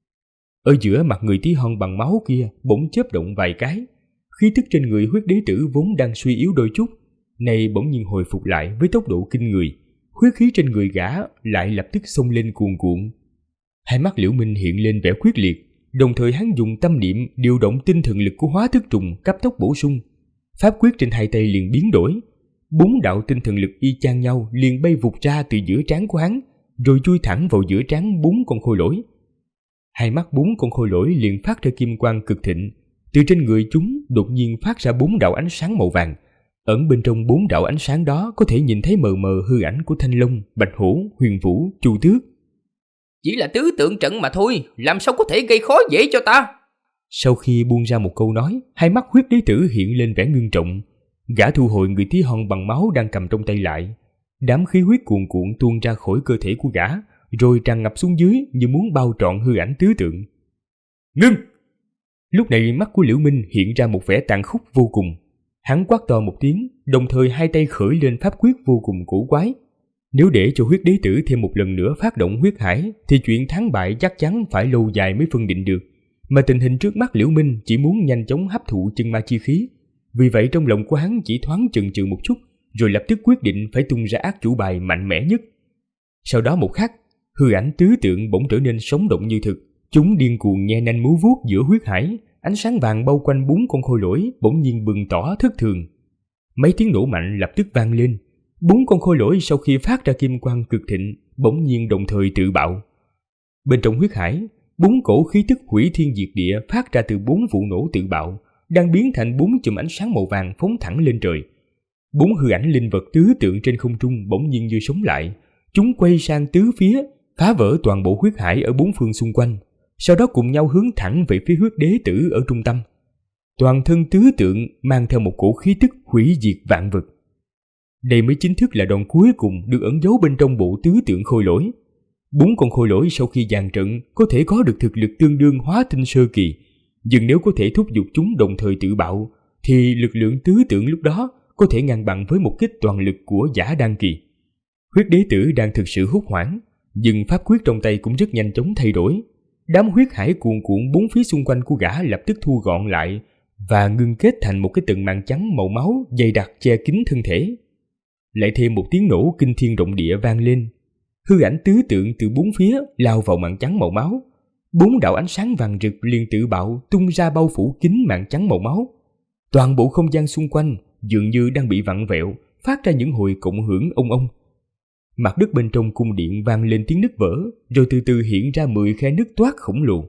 Ở giữa mặt người tí hon bằng máu kia bỗng chớp động vài cái. Khí tức trên người huyết đế tử vốn đang suy yếu đôi chút, nay bỗng nhiên hồi phục lại với tốc độ kinh người. Huyết khí trên người gã lại lập tức xông lên cuồn cuộn. Hai mắt Liễu Minh hiện lên vẻ quyết liệt, đồng thời hắn dùng tâm niệm điều động tinh thần lực của hóa thức trùng cấp tốc bổ sung. Pháp quyết trên hai tay liền biến đổi, 4 đạo tinh thần lực y chang nhau liền bay vụt ra từ giữa trán của hắn, rồi chui thẳng vào giữa trán 4 con khôi lỗi. Hai mắt 4 con khôi lỗi liền phát ra kim quang cực thịnh, từ trên người chúng đột nhiên phát ra 4 đạo ánh sáng màu vàng. Ẩn bên trong 4 đạo ánh sáng đó có thể nhìn thấy mờ mờ hư ảnh của Thanh Long, Bạch Hổ, Huyền Vũ, Chu Tước. Chỉ là tứ tượng trận mà thôi, làm sao có thể gây khó dễ cho ta? Sau khi buông ra một câu nói, hai mắt huyết đế tử hiện lên vẻ ngưng trọng. Gã thu hồi người tí hon bằng máu đang cầm trong tay lại. Đám khí huyết cuồn cuộn tuôn ra khỏi cơ thể của gã, rồi tràn ngập xuống dưới như muốn bao trọn hư ảnh tứ tượng. Ngưng! Lúc này mắt của Liễu Minh hiện ra một vẻ tàn khốc vô cùng. Hắn quát to một tiếng, đồng thời hai tay khởi lên pháp quyết vô cùng cổ quái. Nếu để cho huyết đế tử thêm một lần nữa phát động huyết hải thì chuyện thắng bại chắc chắn phải lâu dài mới phân định được. Mà tình hình trước mắt Liễu Minh chỉ muốn nhanh chóng hấp thụ chân ma chi khí. Vì vậy trong lòng của hắn chỉ thoáng chần chừ một chút, rồi lập tức quyết định phải tung ra ác chủ bài mạnh mẽ nhất. Sau đó một khắc, hư ảnh tứ tượng bỗng trở nên sống động như thực. Chúng điên cuồng nhe nanh múa vuốt giữa huyết hải, ánh sáng vàng bao quanh 4 con khôi lỗi bỗng nhiên bừng tỏ thất thường. Mấy tiếng nổ mạnh lập tức vang lên. 4 con khôi lỗi sau khi phát ra kim quang cực thịnh bỗng nhiên đồng thời tự bạo. Bên trong huyết hải, 4 cổ khí tức hủy thiên diệt địa phát ra từ 4 vụ nổ tự bạo đang biến thành 4 chùm ánh sáng màu vàng phóng thẳng lên trời. 4 hư ảnh linh vật tứ tượng trên không trung bỗng nhiên như sống lại. Chúng quay sang tứ phía, phá vỡ toàn bộ huyết hải ở 4 phương xung quanh, sau đó cùng nhau hướng thẳng về phía huyết đế tử ở trung tâm. Toàn thân tứ tượng mang theo một cổ khí tức hủy diệt vạn vật. Đây mới chính thức là đòn cuối cùng được ẩn giấu bên trong bộ tứ tượng khôi lỗi. 4 con khôi lỗi sau khi dàn trận có thể có được thực lực tương đương hóa tinh sơ kỳ, nhưng nếu có thể thúc giục chúng đồng thời tự bạo thì lực lượng tứ tượng lúc đó có thể ngang bằng với một kích toàn lực của giả đan kỳ. Huyết đế tử đang thực sự hốt hoảng, nhưng pháp quyết trong tay cũng rất nhanh chóng thay đổi. Đám huyết hải cuồn cuộn 4 phía xung quanh của gã lập tức thu gọn lại và ngưng kết thành một cái tầng màn trắng màu máu dày đặc che kín thân thể. Lại thêm một tiếng nổ kinh thiên động địa vang lên. Hư ảnh tứ tượng từ 4 phía lao vào màn trắng màu máu. 4 đạo ánh sáng vàng rực liền tự bạo tung ra bao phủ kín màn trắng màu máu. Toàn bộ không gian xung quanh dường như đang bị vặn vẹo, phát ra những hồi cộng hưởng ông ông. Mặt đất bên trong cung điện vang lên tiếng nứt vỡ, rồi từ từ hiện ra 10 khe nứt toát khổng lồ.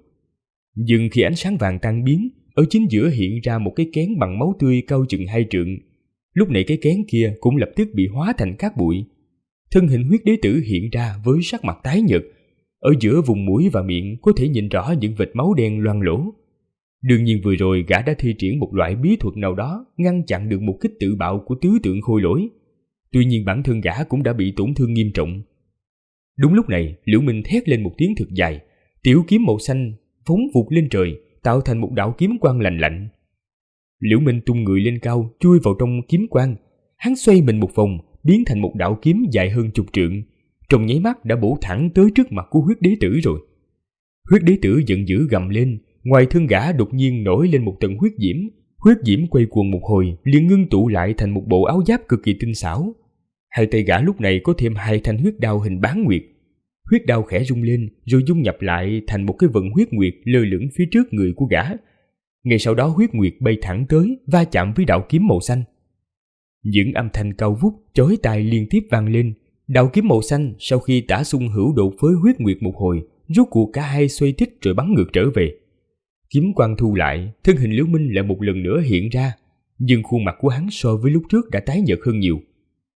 Nhưng khi ánh sáng vàng tan biến, ở chính giữa hiện ra một cái kén bằng máu tươi cao chừng 2 trượng. Lúc này cái kén kia cũng lập tức bị hóa thành cát bụi. Thân hình huyết đế tử hiện ra với sắc mặt tái nhợt. Ở giữa vùng mũi và miệng có thể nhìn rõ những vệt máu đen loang lổ. Đương nhiên vừa rồi gã đã thi triển một loại bí thuật nào đó ngăn chặn được một kích tự bạo của tứ tượng khôi lỗi. Tuy nhiên bản thân gã cũng đã bị tổn thương nghiêm trọng. Đúng lúc này, Liễu Minh thét lên một tiếng thật dài, tiểu kiếm màu xanh phóng vụt lên trời, tạo thành một đạo kiếm quang lạnh lạnh. Liễu Minh tung người lên cao, chui vào trong kiếm quang. Hắn xoay mình một vòng, biến thành một đạo kiếm dài hơn 10 trượng, trong nháy mắt đã bổ thẳng tới trước mặt của huyết đế tử rồi. Huyết đế tử giận dữ gầm lên, ngoài thân gã đột nhiên nổi lên một tầng huyết diễm quay cuồng một hồi, liền ngưng tụ lại thành một bộ áo giáp cực kỳ tinh xảo. Hai tay gã lúc này có thêm 2 thanh huyết đao hình bán nguyệt. Huyết đao khẽ rung lên rồi dung nhập lại thành một cái vận huyết nguyệt lơ lửng phía trước người của gã. Ngay sau đó huyết nguyệt bay thẳng tới, va chạm với đạo kiếm màu xanh. Những âm thanh cao vút chói tai liên tiếp vang lên. Đạo kiếm màu xanh sau khi tả xung hữu đột với huyết nguyệt một hồi, rốt cuộc cả hai xoay thích rồi bắn ngược trở về. Kiếm quang thu lại, thân hình Liễu Minh lại một lần nữa hiện ra, nhưng khuôn mặt của hắn so với lúc trước đã tái nhợt hơn nhiều.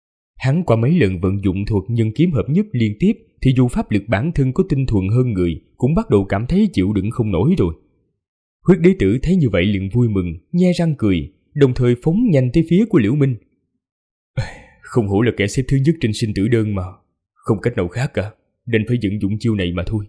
Hắn qua mấy lần vận dụng thuật nhân kiếm hợp nhất liên tiếp thì dù pháp lực bản thân có tinh thuần hơn người cũng bắt đầu cảm thấy chịu đựng không nổi rồi. Huyết đế tử thấy như vậy liền vui mừng, nhe răng cười, đồng thời phóng nhanh tới phía của Liễu Minh. Không hổ là kẻ xếp thứ nhất trên sinh tử đơn mà, không cách nào khác cả, nên phải vận dụng chiêu này mà thôi.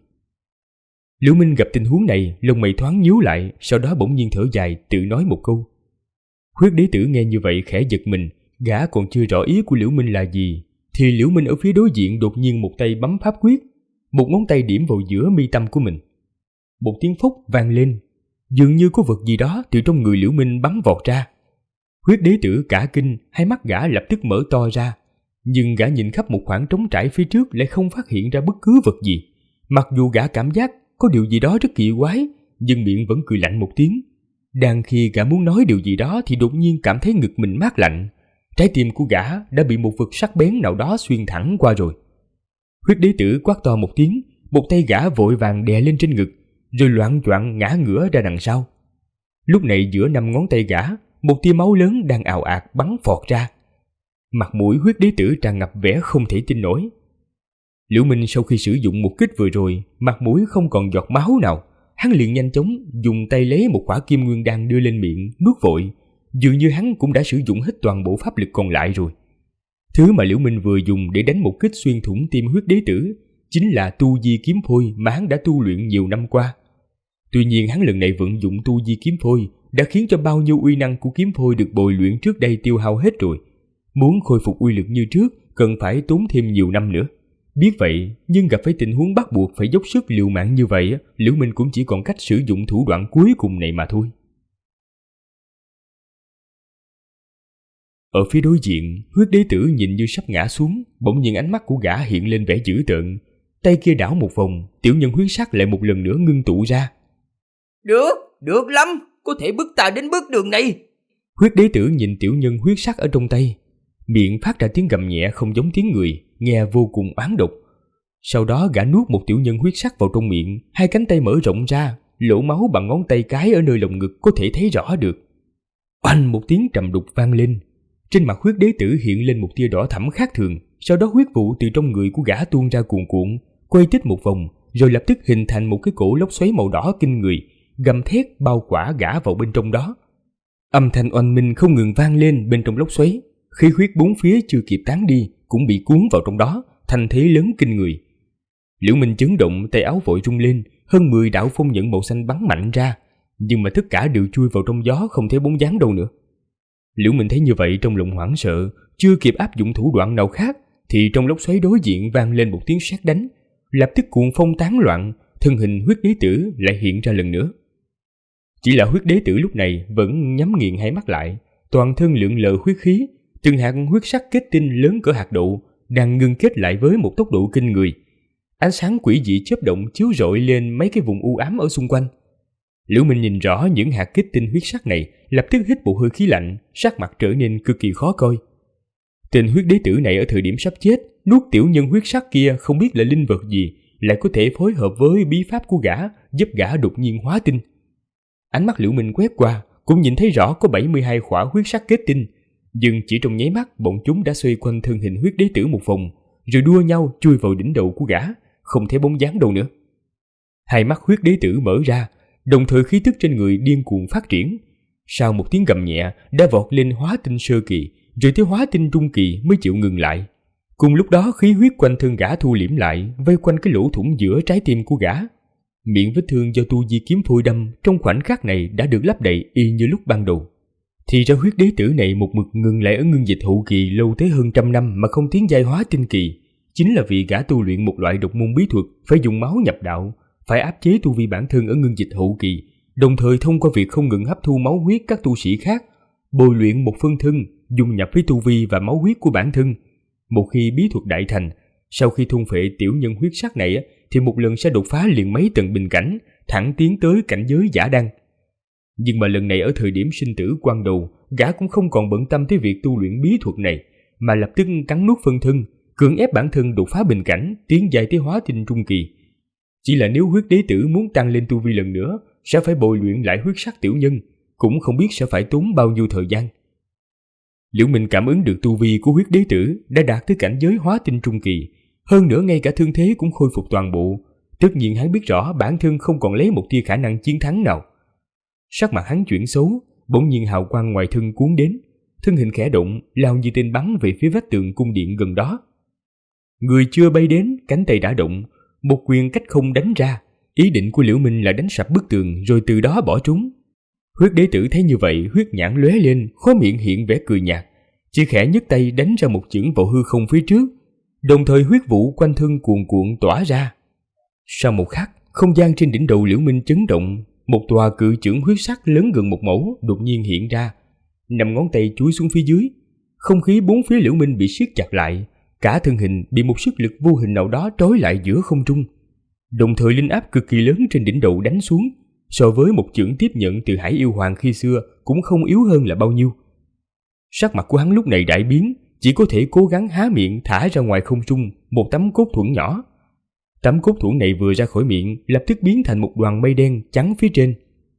Liễu Minh gặp tình huống này, lông mày thoáng nhíu lại, sau đó bỗng nhiên thở dài, tự nói một câu. Huyết đế tử nghe như vậy khẽ giật mình, gã còn chưa rõ ý của Liễu Minh là gì, thì Liễu Minh ở phía đối diện đột nhiên một tay bấm pháp quyết, một ngón tay điểm vào giữa mi tâm của mình. Một tiếng phốc vang lên, dường như có vật gì đó từ trong người Liễu Minh bắn vọt ra. Huyết đế tử cả kinh, hai mắt gã lập tức mở to ra, nhưng gã nhìn khắp một khoảng trống trải phía trước lại không phát hiện ra bất cứ vật gì. Mặc dù gã cảm giác có điều gì đó rất kỳ quái, nhưng miệng vẫn cười lạnh một tiếng. Đang khi gã muốn nói điều gì đó thì đột nhiên cảm thấy ngực mình mát lạnh. Trái tim của gã đã bị một vật sắc bén nào đó xuyên thẳng qua rồi. Huyết đế tử quát to một tiếng, một tay gã vội vàng đè lên trên ngực, rồi loạng choạng ngã ngửa ra đằng sau. Lúc này giữa 5 ngón tay gã, một tia máu lớn đang ào ạt bắn phọt ra. Mặt mũi huyết đế tử tràn ngập vẻ không thể tin nổi. Liễu Minh sau khi sử dụng một kích vừa rồi, mặt mũi không còn giọt máu nào, hắn liền nhanh chóng dùng tay lấy một quả kim nguyên đan đưa lên miệng nuốt vội, dường như hắn cũng đã sử dụng hết toàn bộ pháp lực còn lại rồi. Thứ mà Liễu Minh vừa dùng để đánh một kích xuyên thủng tim huyết đế tử chính là tu di kiếm phôi mà hắn đã tu luyện nhiều năm qua. Tuy nhiên hắn lần này vận dụng tu di kiếm phôi đã khiến cho bao nhiêu uy năng của kiếm phôi được bồi luyện trước đây tiêu hao hết rồi. Muốn khôi phục uy lực như trước cần phải tốn thêm nhiều năm nữa. Biết vậy, nhưng gặp phải tình huống bắt buộc phải dốc sức liều mạng như vậy, Liễu Minh cũng chỉ còn cách sử dụng thủ đoạn cuối cùng này mà thôi. Ở phía đối diện, huyết đế tử nhìn như sắp ngã xuống, bỗng nhiên ánh mắt của gã hiện lên vẻ dữ tợn. Tay kia đảo một vòng, tiểu nhân huyết sắc lại một lần nữa ngưng tụ ra. Được lắm, có thể bước ta đến bước đường này. Huyết đế tử nhìn tiểu nhân huyết sắc ở trong tay, miệng phát ra tiếng gầm nhẹ không giống tiếng người, nghe vô cùng oán độc. Sau đó gã nuốt một tiểu nhân huyết sắc vào trong miệng, hai cánh tay mở rộng ra, lỗ máu bằng ngón tay cái ở nơi lồng ngực có thể thấy rõ được. Oanh một tiếng trầm đục vang lên. Trên mặt huyết đế tử hiện lên một tia đỏ thẫm khác thường, sau đó huyết vụ từ trong người của gã tuôn ra cuồn cuộn, quay tít một vòng, rồi lập tức hình thành một cái cổ lốc xoáy màu đỏ kinh người, gầm thét bao quả gã vào bên trong đó. Âm thanh oanh minh không ngừng vang lên bên trong lốc xoáy, khí huyết bốn phía chưa kịp tán đi cũng bị cuốn vào trong đó, thành thế lớn kinh người. Liễu Minh chấn động, tay áo vội rung lên, hơn 10 đạo phong nhận màu xanh bắn mạnh ra, nhưng mà tất cả đều chui vào trong gió, không thấy bóng dáng đâu nữa. Liễu Minh thấy như vậy trong lòng hoảng sợ, chưa kịp áp dụng thủ đoạn nào khác thì trong lốc xoáy đối diện vang lên một tiếng sét đánh, lập tức cuồng phong tán loạn, thân hình huyết đế tử lại hiện ra lần nữa. Chỉ là huyết đế tử lúc này vẫn nhắm nghiền hai mắt lại, toàn thân lượn lờ huyết khí, từng hạt huyết sắc kết tinh lớn cỡ hạt đậu đang ngưng kết lại với một tốc độ kinh người. Ánh sáng quỷ dị chớp động chiếu rọi lên mấy cái vùng u ám ở xung quanh. Liễu Minh nhìn rõ những hạt kết tinh huyết sắc này, lập tức hít một hơi khí lạnh, sắc mặt trở nên cực kỳ khó coi. Tên huyết đế tử này ở thời điểm sắp chết, nuốt tiểu nhân huyết sắc kia không biết là linh vật gì, lại có thể phối hợp với bí pháp của gã, giúp gã đột nhiên hóa tinh. Ánh mắt Liễu Minh quét qua, cũng nhìn thấy rõ có 72 khỏa huyết sắc kết tinh, nhưng chỉ trong nháy mắt bọn chúng đã xoay quanh thân hình huyết đế tử một vòng, rồi đua nhau chui vào đỉnh đầu của gã, không thấy bóng dáng đâu nữa. Hai mắt huyết đế tử mở ra, đồng thời khí tức trên người điên cuồng phát triển. Sau một tiếng gầm nhẹ, đã vọt lên hóa tinh sơ kỳ, rồi tới hóa tinh trung kỳ mới chịu ngừng lại. Cùng lúc đó khí huyết quanh thân gã thu liễm lại, vây quanh cái lỗ thủng giữa trái tim của gã. Miệng vết thương do tu di kiếm phôi đâm trong khoảnh khắc này đã được lấp đầy y như lúc ban đầu. Thì ra huyết đế tử này một mực ngừng lại ở ngưng dịch hậu kỳ lâu tới hơn 100 năm mà không tiến giai hóa tinh kỳ, chính là vì gã tu luyện một loại độc môn bí thuật phải dùng máu nhập đạo, phải áp chế tu vi bản thân ở ngưng dịch hậu kỳ, đồng thời thông qua việc không ngừng hấp thu máu huyết các tu sĩ khác, bồi luyện một phân thân dung nhập với tu vi và máu huyết của bản thân. Một khi bí thuật đại thành, sau khi thôn phệ tiểu nhân huyết sắc này thì một lần sẽ đột phá liền mấy tầng bình cảnh, thẳng tiến tới cảnh giới giả đăng. Nhưng mà lần này ở thời điểm sinh tử quan đầu, gã cũng không còn bận tâm tới việc tu luyện bí thuật này, mà lập tức cắn nuốt phân thân, cưỡng ép bản thân đột phá bình cảnh, tiến dài tới hóa tinh trung kỳ. Chỉ là nếu huyết đế tử muốn tăng lên tu vi lần nữa, sẽ phải bồi luyện lại huyết sắc tiểu nhân, cũng không biết sẽ phải tốn bao nhiêu thời gian. Liễu Minh cảm ứng được tu vi của huyết đế tử đã đạt tới cảnh giới hóa tinh trung kỳ, hơn nữa ngay cả thương thế cũng khôi phục toàn bộ. Tất nhiên hắn biết rõ bản thân không còn lấy một tia khả năng chiến thắng nào. Sắc mặt hắn chuyển xấu, bỗng nhiên hào quang ngoài thân cuốn đến, thân hình khẽ động, lao như tên bắn về phía vách tường cung điện gần đó. Người chưa bay đến, cánh tay đã động, một quyền cách không đánh ra. Ý định của Liễu Minh là đánh sập bức tường rồi từ đó bỏ trốn. Huyết đế tử thấy như vậy, huyết nhãn lóe lên, khóe miệng hiện vẻ cười nhạt, chỉ khẽ nhấc tay đánh ra một chưởng vào hư không phía trước, đồng thời huyết vũ quanh thân cuồn cuộn tỏa ra. Sau một khắc, không gian trên đỉnh đầu Liễu Minh chấn động, một tòa cự chưởng huyết sắc lớn gần một mẫu đột nhiên hiện ra, 5 ngón tay chúi xuống phía dưới. Không khí bốn phía Liễu Minh bị siết chặt lại, cả thân hình bị một sức lực vô hình nào đó trói lại giữa không trung. Đồng thời linh áp cực kỳ lớn trên đỉnh đầu đánh xuống, so với một chưởng tiếp nhận từ Hải Yêu Hoàng khi xưa cũng không yếu hơn là bao nhiêu. Sắc mặt của hắn lúc này đại biến, chỉ có thể cố gắng há miệng thả ra ngoài không trung một tấm cốt thuẫn nhỏ. Tấm cốt thuẫn này vừa ra khỏi miệng, lập tức biến thành một đoàn mây đen trắng phía trên.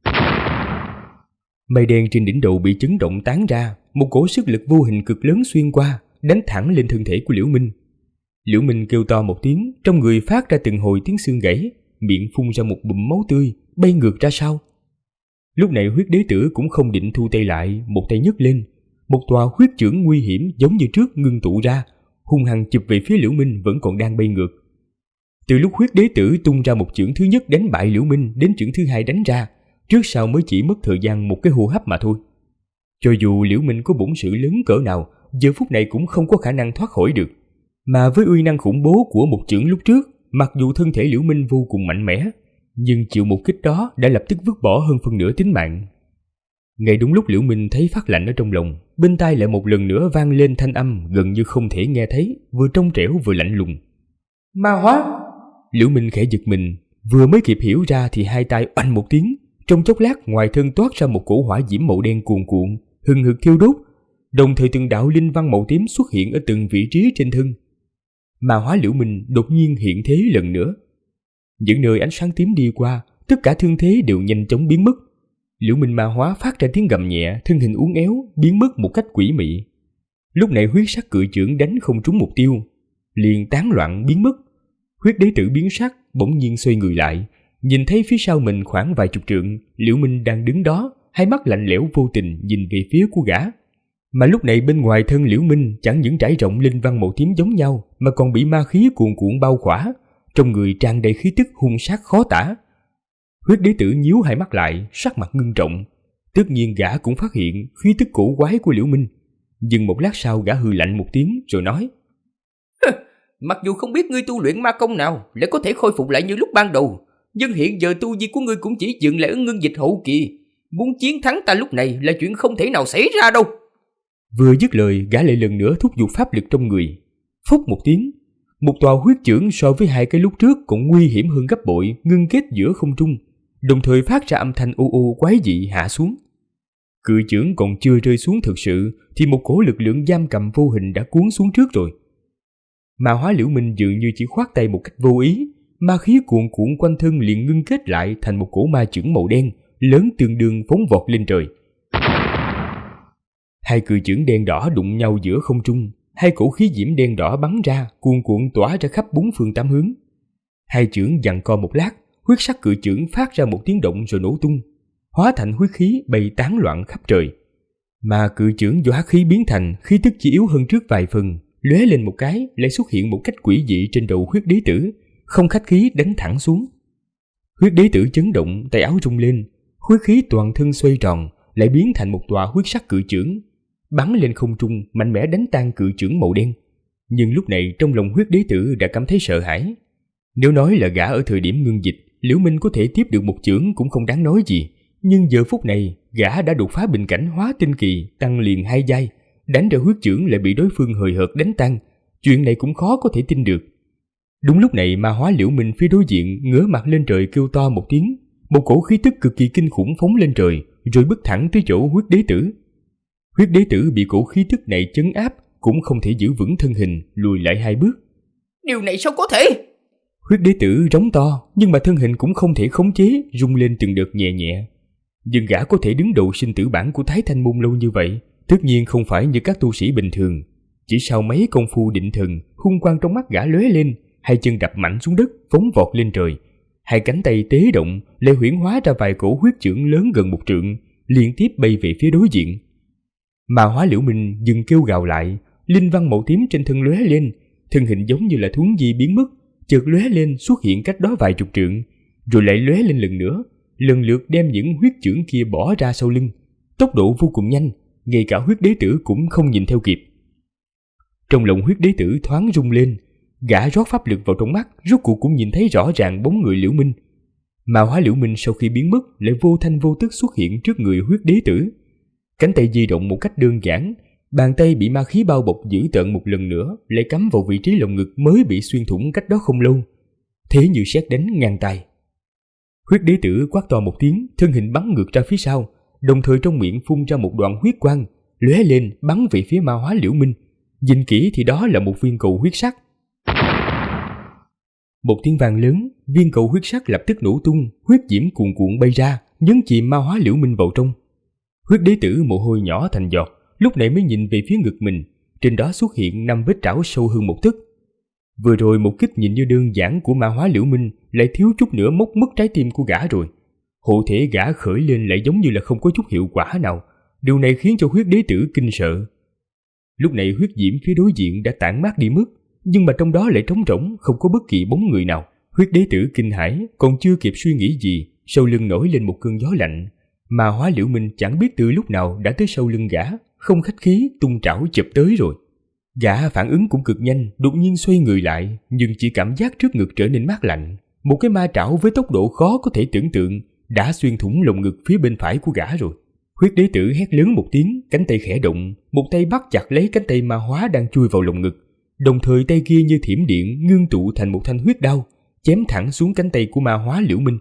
Mây đen trên đỉnh đầu bị chấn động tán ra, một cỗ sức lực vô hình cực lớn xuyên qua, đánh thẳng lên thân thể của Liễu Minh. Liễu Minh kêu to một tiếng, trong người phát ra từng hồi tiếng xương gãy, miệng phun ra một bụm máu tươi, bay ngược ra sau. Lúc này huyết đế tử cũng không định thu tay lại, một tay nhấc lên, một tòa huyết chưởng nguy hiểm giống như trước ngưng tụ ra, hung hăng chụp về phía Liễu Minh vẫn còn đang bay ngược. Từ lúc huyết đế tử tung ra một chưởng thứ nhất đánh bại Liễu Minh đến chưởng thứ hai đánh ra, trước sau mới chỉ mất thời gian một cái hô hấp mà thôi. Cho dù Liễu Minh có bổn sự lớn cỡ nào, giờ phút này cũng không có khả năng thoát khỏi được. Mà với uy năng khủng bố của một chưởng lúc trước, mặc dù thân thể Liễu Minh vô cùng mạnh mẽ, nhưng chịu một kích đó đã lập tức vứt bỏ hơn phân nửa tính mạng. Ngay đúng lúc Liễu Minh thấy phát lạnh ở trong lòng, bên tai lại một lần nữa vang lên thanh âm gần như không thể nghe thấy, vừa trong trẻo vừa lạnh lùng. Ma hóa! Liễu Minh khẽ giật mình, vừa mới kịp hiểu ra thì hai tay oanh một tiếng, trong chốc lát ngoài thân toát ra một cổ hỏa diễm màu đen cuồn cuộn, hừng hực thiêu đốt, đồng thời từng đạo linh văn màu tím xuất hiện ở từng vị trí trên thân. Ma hóa Liễu Minh đột nhiên hiện thế lần nữa. Những nơi ánh sáng tím đi qua, tất cả thương thế đều nhanh chóng biến mất. Liễu Minh ma hóa phát ra tiếng gầm nhẹ, thân hình uốn éo, biến mất một cách quỷ mị. Lúc này huyết sắc cự chưởng đánh không trúng mục tiêu, liền tán loạn biến mất. Huyết đế tử biến sắc, bỗng nhiên xoay người lại, nhìn thấy phía sau mình khoảng vài chục trượng, Liễu Minh đang đứng đó, hai mắt lạnh lẽo vô tình nhìn về phía của gã. Mà lúc này bên ngoài thân Liễu Minh chẳng những trải rộng linh văn màu tím giống nhau, mà còn bị ma khí cuồn cuộn bao khỏa, trong người tràn đầy khí tức hung sát khó tả. Huyết đế tử nhíu hai mắt lại, sắc mặt ngưng trọng. Tất nhiên gã cũng phát hiện khí tức cổ quái của Liễu Minh. Nhưng một lát sau gã hừ lạnh một tiếng rồi nói: Mặc dù không biết ngươi tu luyện ma công nào lại có thể khôi phục lại như lúc ban đầu, nhưng hiện giờ tu vi của ngươi cũng chỉ dừng lại ở ngưng dịch hậu kỳ. Muốn chiến thắng ta lúc này là chuyện không thể nào xảy ra đâu. Vừa dứt lời, gã lại lần nữa thúc giục pháp lực trong người. Phốc một tiếng, một tòa huyết chưởng so với hai cái lúc trước còn nguy hiểm hơn gấp bội ngưng kết giữa không trung, đồng thời phát ra âm thanh ô ô quái dị hạ xuống. Cự chưởng còn chưa rơi xuống thực sự thì một cổ lực lượng giam cầm vô hình đã cuốn xuống trước rồi. Ma hóa Liễu Minh dường như chỉ khoát tay một cách vô ý, ma khí cuồn cuộn quanh thân liền ngưng kết lại thành một cổ ma chưởng màu đen, lớn tương đương phóng vọt lên trời. Hai cự chưởng đen đỏ đụng nhau giữa không trung, hai cổ khí diễm đen đỏ bắn ra, cuồn cuộn tỏa ra khắp bốn phương tám hướng. Hai chưởng giằng co một lát, huyết sắc cự chưởng phát ra một tiếng động rồi nổ tung, hóa thành huyết khí bay tán loạn khắp trời. Mà cự chưởng do hắc khí biến thành, khí tức chỉ yếu hơn trước vài phần, lóe lên một cái lại xuất hiện một cách quỷ dị trên đầu huyết đế tử, không khách khí đánh thẳng xuống. Huyết đế tử chấn động, tay áo rung lên, huyết khí toàn thân xoay tròn, lại biến thành một tòa huyết sắc cự chưởng, bắn lên không trung mạnh mẽ đánh tan cự chưởng màu đen. Nhưng lúc này trong lòng huyết đế tử đã cảm thấy sợ hãi. Nếu nói là gã ở thời điểm ngưng dịch, Liễu Minh có thể tiếp được một chưởng cũng không đáng nói gì, nhưng giờ phút này gã đã đột phá bình cảnh hóa tinh kỳ, tăng liền 2 giai, đánh ra huyết chưởng lại bị đối phương hời hợt đánh tan, chuyện này cũng khó có thể tin được. Đúng lúc này ma hóa Liễu Minh phía đối diện ngửa mặt lên trời kêu to một tiếng, một cổ khí tức cực kỳ kinh khủng phóng lên trời, rồi bước thẳng tới chỗ huyết đế tử. Huyết đế tử bị cổ khí tức này chấn áp, cũng không thể giữ vững thân hình, lùi lại 2 bước. Điều này sao có thể? Huyết đế tử rống to, nhưng mà thân hình cũng không thể khống chế, rung lên từng đợt nhẹ nhẹ. Nhưng gã có thể đứng đầu sinh tử bảng của Thái Thanh Môn lâu như vậy, tất nhiên không phải như các tu sĩ bình thường. Chỉ sau mấy công phu định thần, hung quang trong mắt gã lóe lên, hai chân đập mạnh xuống đất, phóng vọt lên trời. Hai cánh tay tế động, lại huyễn hóa ra vài cổ huyết chưởng lớn gần 1 trượng, liên tiếp bay về phía đối diện. Ma hóa Liễu Minh dừng kêu gào lại, linh văn màu tím trên thân lóe lên, thân hình giống như là thuấn di biến mất, chợt lóe lên xuất hiện cách đó vài chục trượng, rồi lại lóe lên lần nữa, lần lượt đem những huyết chưởng kia bỏ ra sau lưng, tốc độ vô cùng nhanh, ngay cả huyết đế tử cũng không nhìn theo kịp. Trong lòng huyết đế tử thoáng rung lên, gã rót pháp lực vào trong mắt, rốt cuộc cũng nhìn thấy rõ ràng bóng người Liễu Minh. Ma hóa Liễu Minh sau khi biến mất lại vô thanh vô tức xuất hiện trước người huyết đế tử. Cánh tay di động một cách đơn giản, bàn tay bị ma khí bao bọc dữ tợn một lần nữa lại cắm vào vị trí lồng ngực mới bị xuyên thủng cách đó không lâu, thế như sét đánh ngang tay. Huyết đế tử quát to một tiếng, thân hình bắn ngược ra phía sau, đồng thời trong miệng phun ra một đoạn huyết quang, lóe lên bắn về phía ma hóa Liễu Minh. Nhìn kỹ thì đó là một viên cầu huyết sắc. Một tiếng vang lớn, viên cầu huyết sắc lập tức nổ tung, huyết diễm cuồn cuộn bay ra, nhấn chìm ma hóa Liễu Minh vào trong. Huyết đế tử mồ hôi nhỏ thành giọt, lúc này mới nhìn về phía ngực mình, trên đó xuất hiện 5 vết trảo sâu hơn 1 tấc. Vừa rồi một kích nhìn như đơn giản của ma hóa Liễu Minh lại thiếu chút nữa móc mất trái tim của gã rồi. Hộ thể gã khởi lên lại giống như là không có chút hiệu quả nào, điều này khiến cho huyết đế tử kinh sợ. Lúc này huyết diễm phía đối diện đã tản mát đi mất, nhưng mà trong đó lại trống rỗng, không có bất kỳ bóng người nào. Huyết đế tử kinh hãi, còn chưa kịp suy nghĩ gì sau lưng nổi lên một cơn gió lạnh. Ma hóa Liễu Minh chẳng biết từ lúc nào đã tới sau lưng gã, không khách khí tung trảo chụp tới rồi. Gã phản ứng cũng cực nhanh, đột nhiên xoay người lại, nhưng chỉ cảm giác trước ngực trở nên mát lạnh. Một cái ma trảo với tốc độ khó có thể tưởng tượng đã xuyên thủng lồng ngực phía bên phải của gã rồi. Huyết đế tử hét lớn một tiếng, cánh tay khẽ động, một tay bắt chặt lấy cánh tay ma hóa đang chui vào lồng ngực, đồng thời tay kia như thiểm điện ngưng tụ thành một thanh huyết đao, chém thẳng xuống cánh tay của ma hóa Liễu Minh.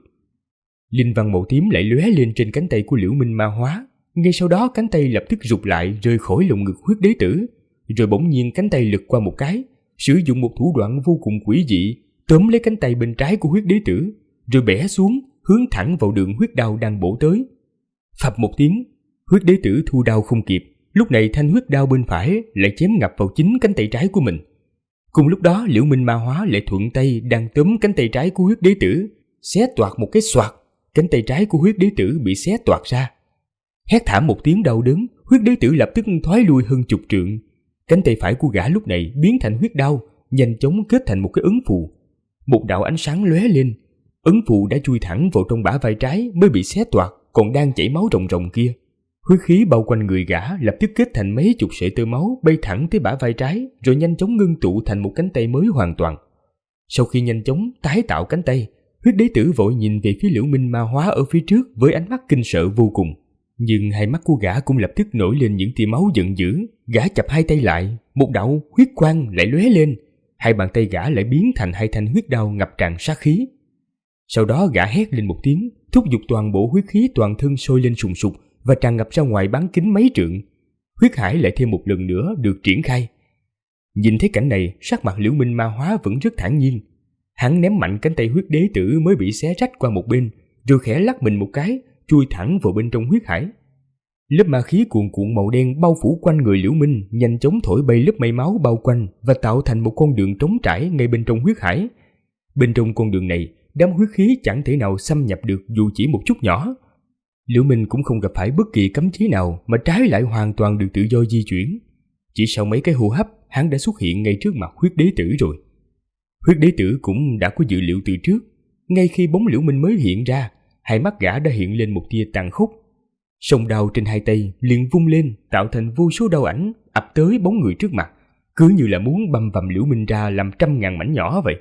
Linh văn màu tím lại lóe lên trên cánh tay của Liễu Minh ma hóa, ngay sau đó cánh tay lập tức rụt lại rời khỏi lồng ngực huyết đế tử, rồi bỗng nhiên cánh tay lật qua một cái, sử dụng một thủ đoạn vô cùng quỷ dị, tóm lấy cánh tay bên trái của huyết đế tử, rồi bẻ xuống, hướng thẳng vào đường huyết đao đang bổ tới. Phập một tiếng, huyết đế tử thu đao không kịp, lúc này thanh huyết đao bên phải lại chém ngập vào chính cánh tay trái của mình. Cùng lúc đó, Liễu Minh ma hóa lại thuận tay đang tóm cánh tay trái của huyết đế tử, xé toạc một cái xoạc, cánh tay trái của huyết đế tử bị xé toạc ra. Hét thảm một tiếng đau đớn, huyết đế tử lập tức thoái lui hơn chục trượng. Cánh tay phải của gã lúc này biến thành huyết đao, nhanh chóng kết thành một cái ấn phù. Một đạo ánh sáng lóe lên, ấn phù đã chui thẳng vào trong bả vai trái mới bị xé toạc, còn đang chảy máu ròng ròng kia. Huyết khí bao quanh người gã lập tức kết thành mấy chục sợi tơ máu bay thẳng tới bả vai trái, rồi nhanh chóng ngưng tụ thành một cánh tay mới hoàn toàn. Sau khi nhanh chóng tái tạo cánh tay, huyết đế tử vội nhìn về phía Liễu Minh ma hóa ở phía trước với ánh mắt kinh sợ vô cùng. Nhưng hai mắt của gã cũng lập tức nổi lên những tia máu giận dữ. Gã chập hai tay lại, một đạo huyết quang lại lóe lên, hai bàn tay gã lại biến thành hai thanh huyết đao ngập tràn sát khí. Sau đó gã hét lên một tiếng, thúc giục toàn bộ huyết khí toàn thân sôi lên sùng sục và tràn ngập ra ngoài bán kính mấy trượng. Huyết hải lại thêm một lần nữa được triển khai. Nhìn thấy cảnh này, sắc mặt Liễu Minh ma hóa vẫn rất thản nhiên. Hắn ném mạnh cánh tay huyết đế tử mới bị xé rách qua một bên, rồi khẽ lắc mình một cái, chui thẳng vào bên trong huyết hải. Lớp ma khí cuồn cuộn màu đen bao phủ quanh người Liễu Minh, nhanh chóng thổi bay lớp mây máu bao quanh và tạo thành một con đường trống trải ngay bên trong huyết hải. Bên trong con đường này, đám huyết khí chẳng thể nào xâm nhập được dù chỉ một chút nhỏ. Liễu Minh cũng không gặp phải bất kỳ cấm chế nào, mà trái lại hoàn toàn được tự do di chuyển. Chỉ sau mấy cái hô hấp, hắn đã xuất hiện ngay trước mặt huyết đế tử rồi. Huyết đế tử cũng đã có dự liệu từ trước. Ngay khi bóng Liễu Minh mới hiện ra, hai mắt gã đã hiện lên một tia tàn khốc. Song đao trên hai tay liền vung lên, tạo thành vô số đao ảnh ập tới bóng người trước mặt, cứ như là muốn băm vằm Liễu Minh ra làm trăm ngàn mảnh nhỏ vậy.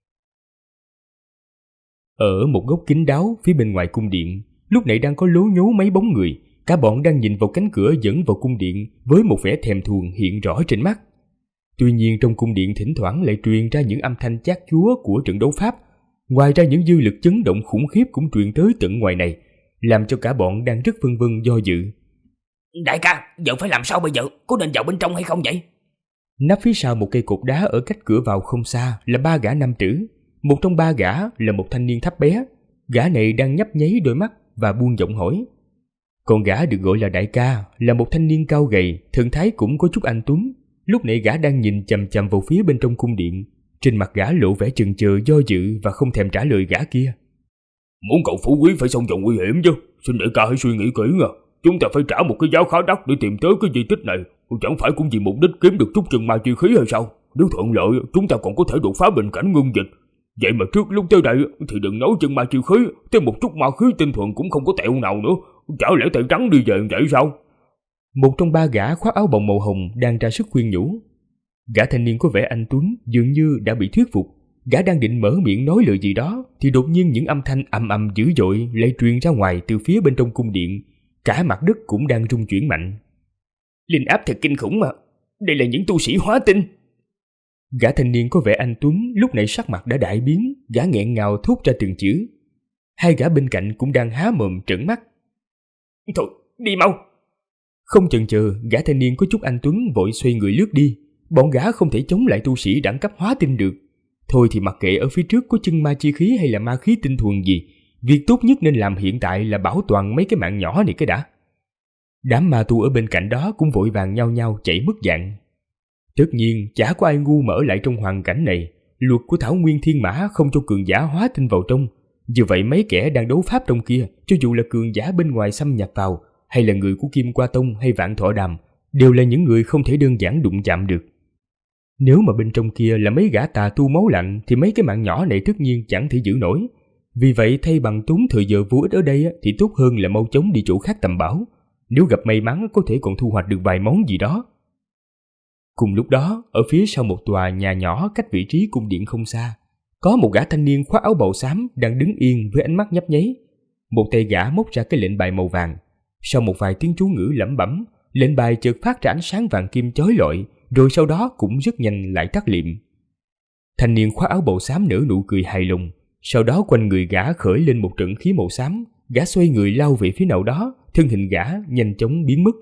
Ở một góc kín đáo phía bên ngoài cung điện, lúc này đang có lố nhố mấy bóng người, cả bọn đang nhìn vào cánh cửa dẫn vào cung điện với một vẻ thèm thuồng hiện rõ trên mắt. Tuy nhiên trong cung điện thỉnh thoảng lại truyền ra những âm thanh chát chúa của trận đấu pháp. Ngoài ra những dư lực chấn động khủng khiếp cũng truyền tới tận ngoài này, làm cho cả bọn đang rất phân vân do dự. Đại ca, giờ phải làm sao bây giờ? Có nên vào bên trong hay không vậy? Nắp phía sau một cây cột đá ở cách cửa vào không xa là ba gã nam tử. Một trong ba gã là một thanh niên thấp bé. Gã này đang nhấp nháy đôi mắt và buông giọng hỏi. Còn gã được gọi là đại ca là một thanh niên cao gầy, thần thái cũng có chút anh tuấn. Lúc này gã đang nhìn chằm chằm vào phía bên trong cung điện. Trên mặt gã lộ vẻ chần chừ do dự và không thèm trả lời gã kia. Muốn cậu phú quý phải xông vào nguy hiểm chứ. Xin đại ca hãy suy nghĩ kỹ nha. Chúng ta phải trả một cái giá khá đắt để tìm tới cái di tích này. Chẳng phải cũng vì mục đích kiếm được chút chân ma chi khí hay sao? Nếu thuận lợi chúng ta còn có thể đột phá bình cảnh ngưng dịch. Vậy mà trước lúc tới đây thì đừng nói chân ma chi khí, thêm một chút ma khí tinh thuần cũng không có tẹo nào nữa. Chả lẽ tay trắng đi về vậy sao? Một trong ba gã khoác áo bồng màu hồng đang ra sức khuyên nhủ. Gã thanh niên có vẻ anh tuấn dường như đã bị thuyết phục. Gã đang định mở miệng nói lời gì đó thì đột nhiên những âm thanh ầm ầm dữ dội lại truyền ra ngoài từ phía bên trong cung điện. Cả mặt đất cũng đang rung chuyển mạnh. Linh áp thật kinh khủng mà. Đây là những tu sĩ hóa tinh. Gã thanh niên có vẻ anh tuấn lúc này sắc mặt đã đại biến. Gã nghẹn ngào thốt ra từng chữ. Hai gã bên cạnh cũng đang há mồm trợn mắt. Thôi đi mau. Không chần chờ, gã thanh niên có chút anh tuấn vội xoay người lướt đi. Bọn gã không thể chống lại tu sĩ đẳng cấp hóa tinh được. Thôi thì mặc kệ ở phía trước có chân ma chi khí hay là ma khí tinh thuần gì, việc tốt nhất nên làm hiện tại là bảo toàn mấy cái mạng nhỏ này cái đã. Đám ma tu ở bên cạnh đó cũng vội vàng nhao nhao chạy mất dạng. Tất nhiên chả có ai ngu mà ở lại trong hoàn cảnh này. Luật của Thảo Nguyên Thiên Mã không cho cường giả hóa tinh vào trong. Như vậy mấy kẻ đang đấu pháp trong kia, cho dù là cường giả bên ngoài xâm nhập vào, hay là người của Kim Qua Tông hay Vạn Thọ Đàm, đều là những người không thể đơn giản đụng chạm được. Nếu mà bên trong kia là mấy gã tà tu máu lạnh thì mấy cái mạng nhỏ này tất nhiên chẳng thể giữ nổi. Vì vậy thay bằng tốn thời giờ vô ích ở đây thì tốt hơn là mau chóng đi chỗ khác tầm bảo. Nếu gặp may mắn có thể còn thu hoạch được vài món gì đó. Cùng lúc đó, ở phía sau một tòa nhà nhỏ cách vị trí cung điện không xa, có một gã thanh niên khoác áo bào xám đang đứng yên với ánh mắt nhấp nháy. Một tay gã móc ra cái lệnh bài màu vàng. Sau một vài tiếng chú ngữ lẩm bẩm, lệnh bài chợt phát ra ánh sáng vàng kim chói lọi, rồi sau đó cũng rất nhanh lại tắt liệm. Thanh niên khoác áo bào xám nở nụ cười hài lòng, sau đó quanh người gã khởi lên một trận khí màu xám, gã xoay người lao về phía nào đó, thân hình gã nhanh chóng biến mất.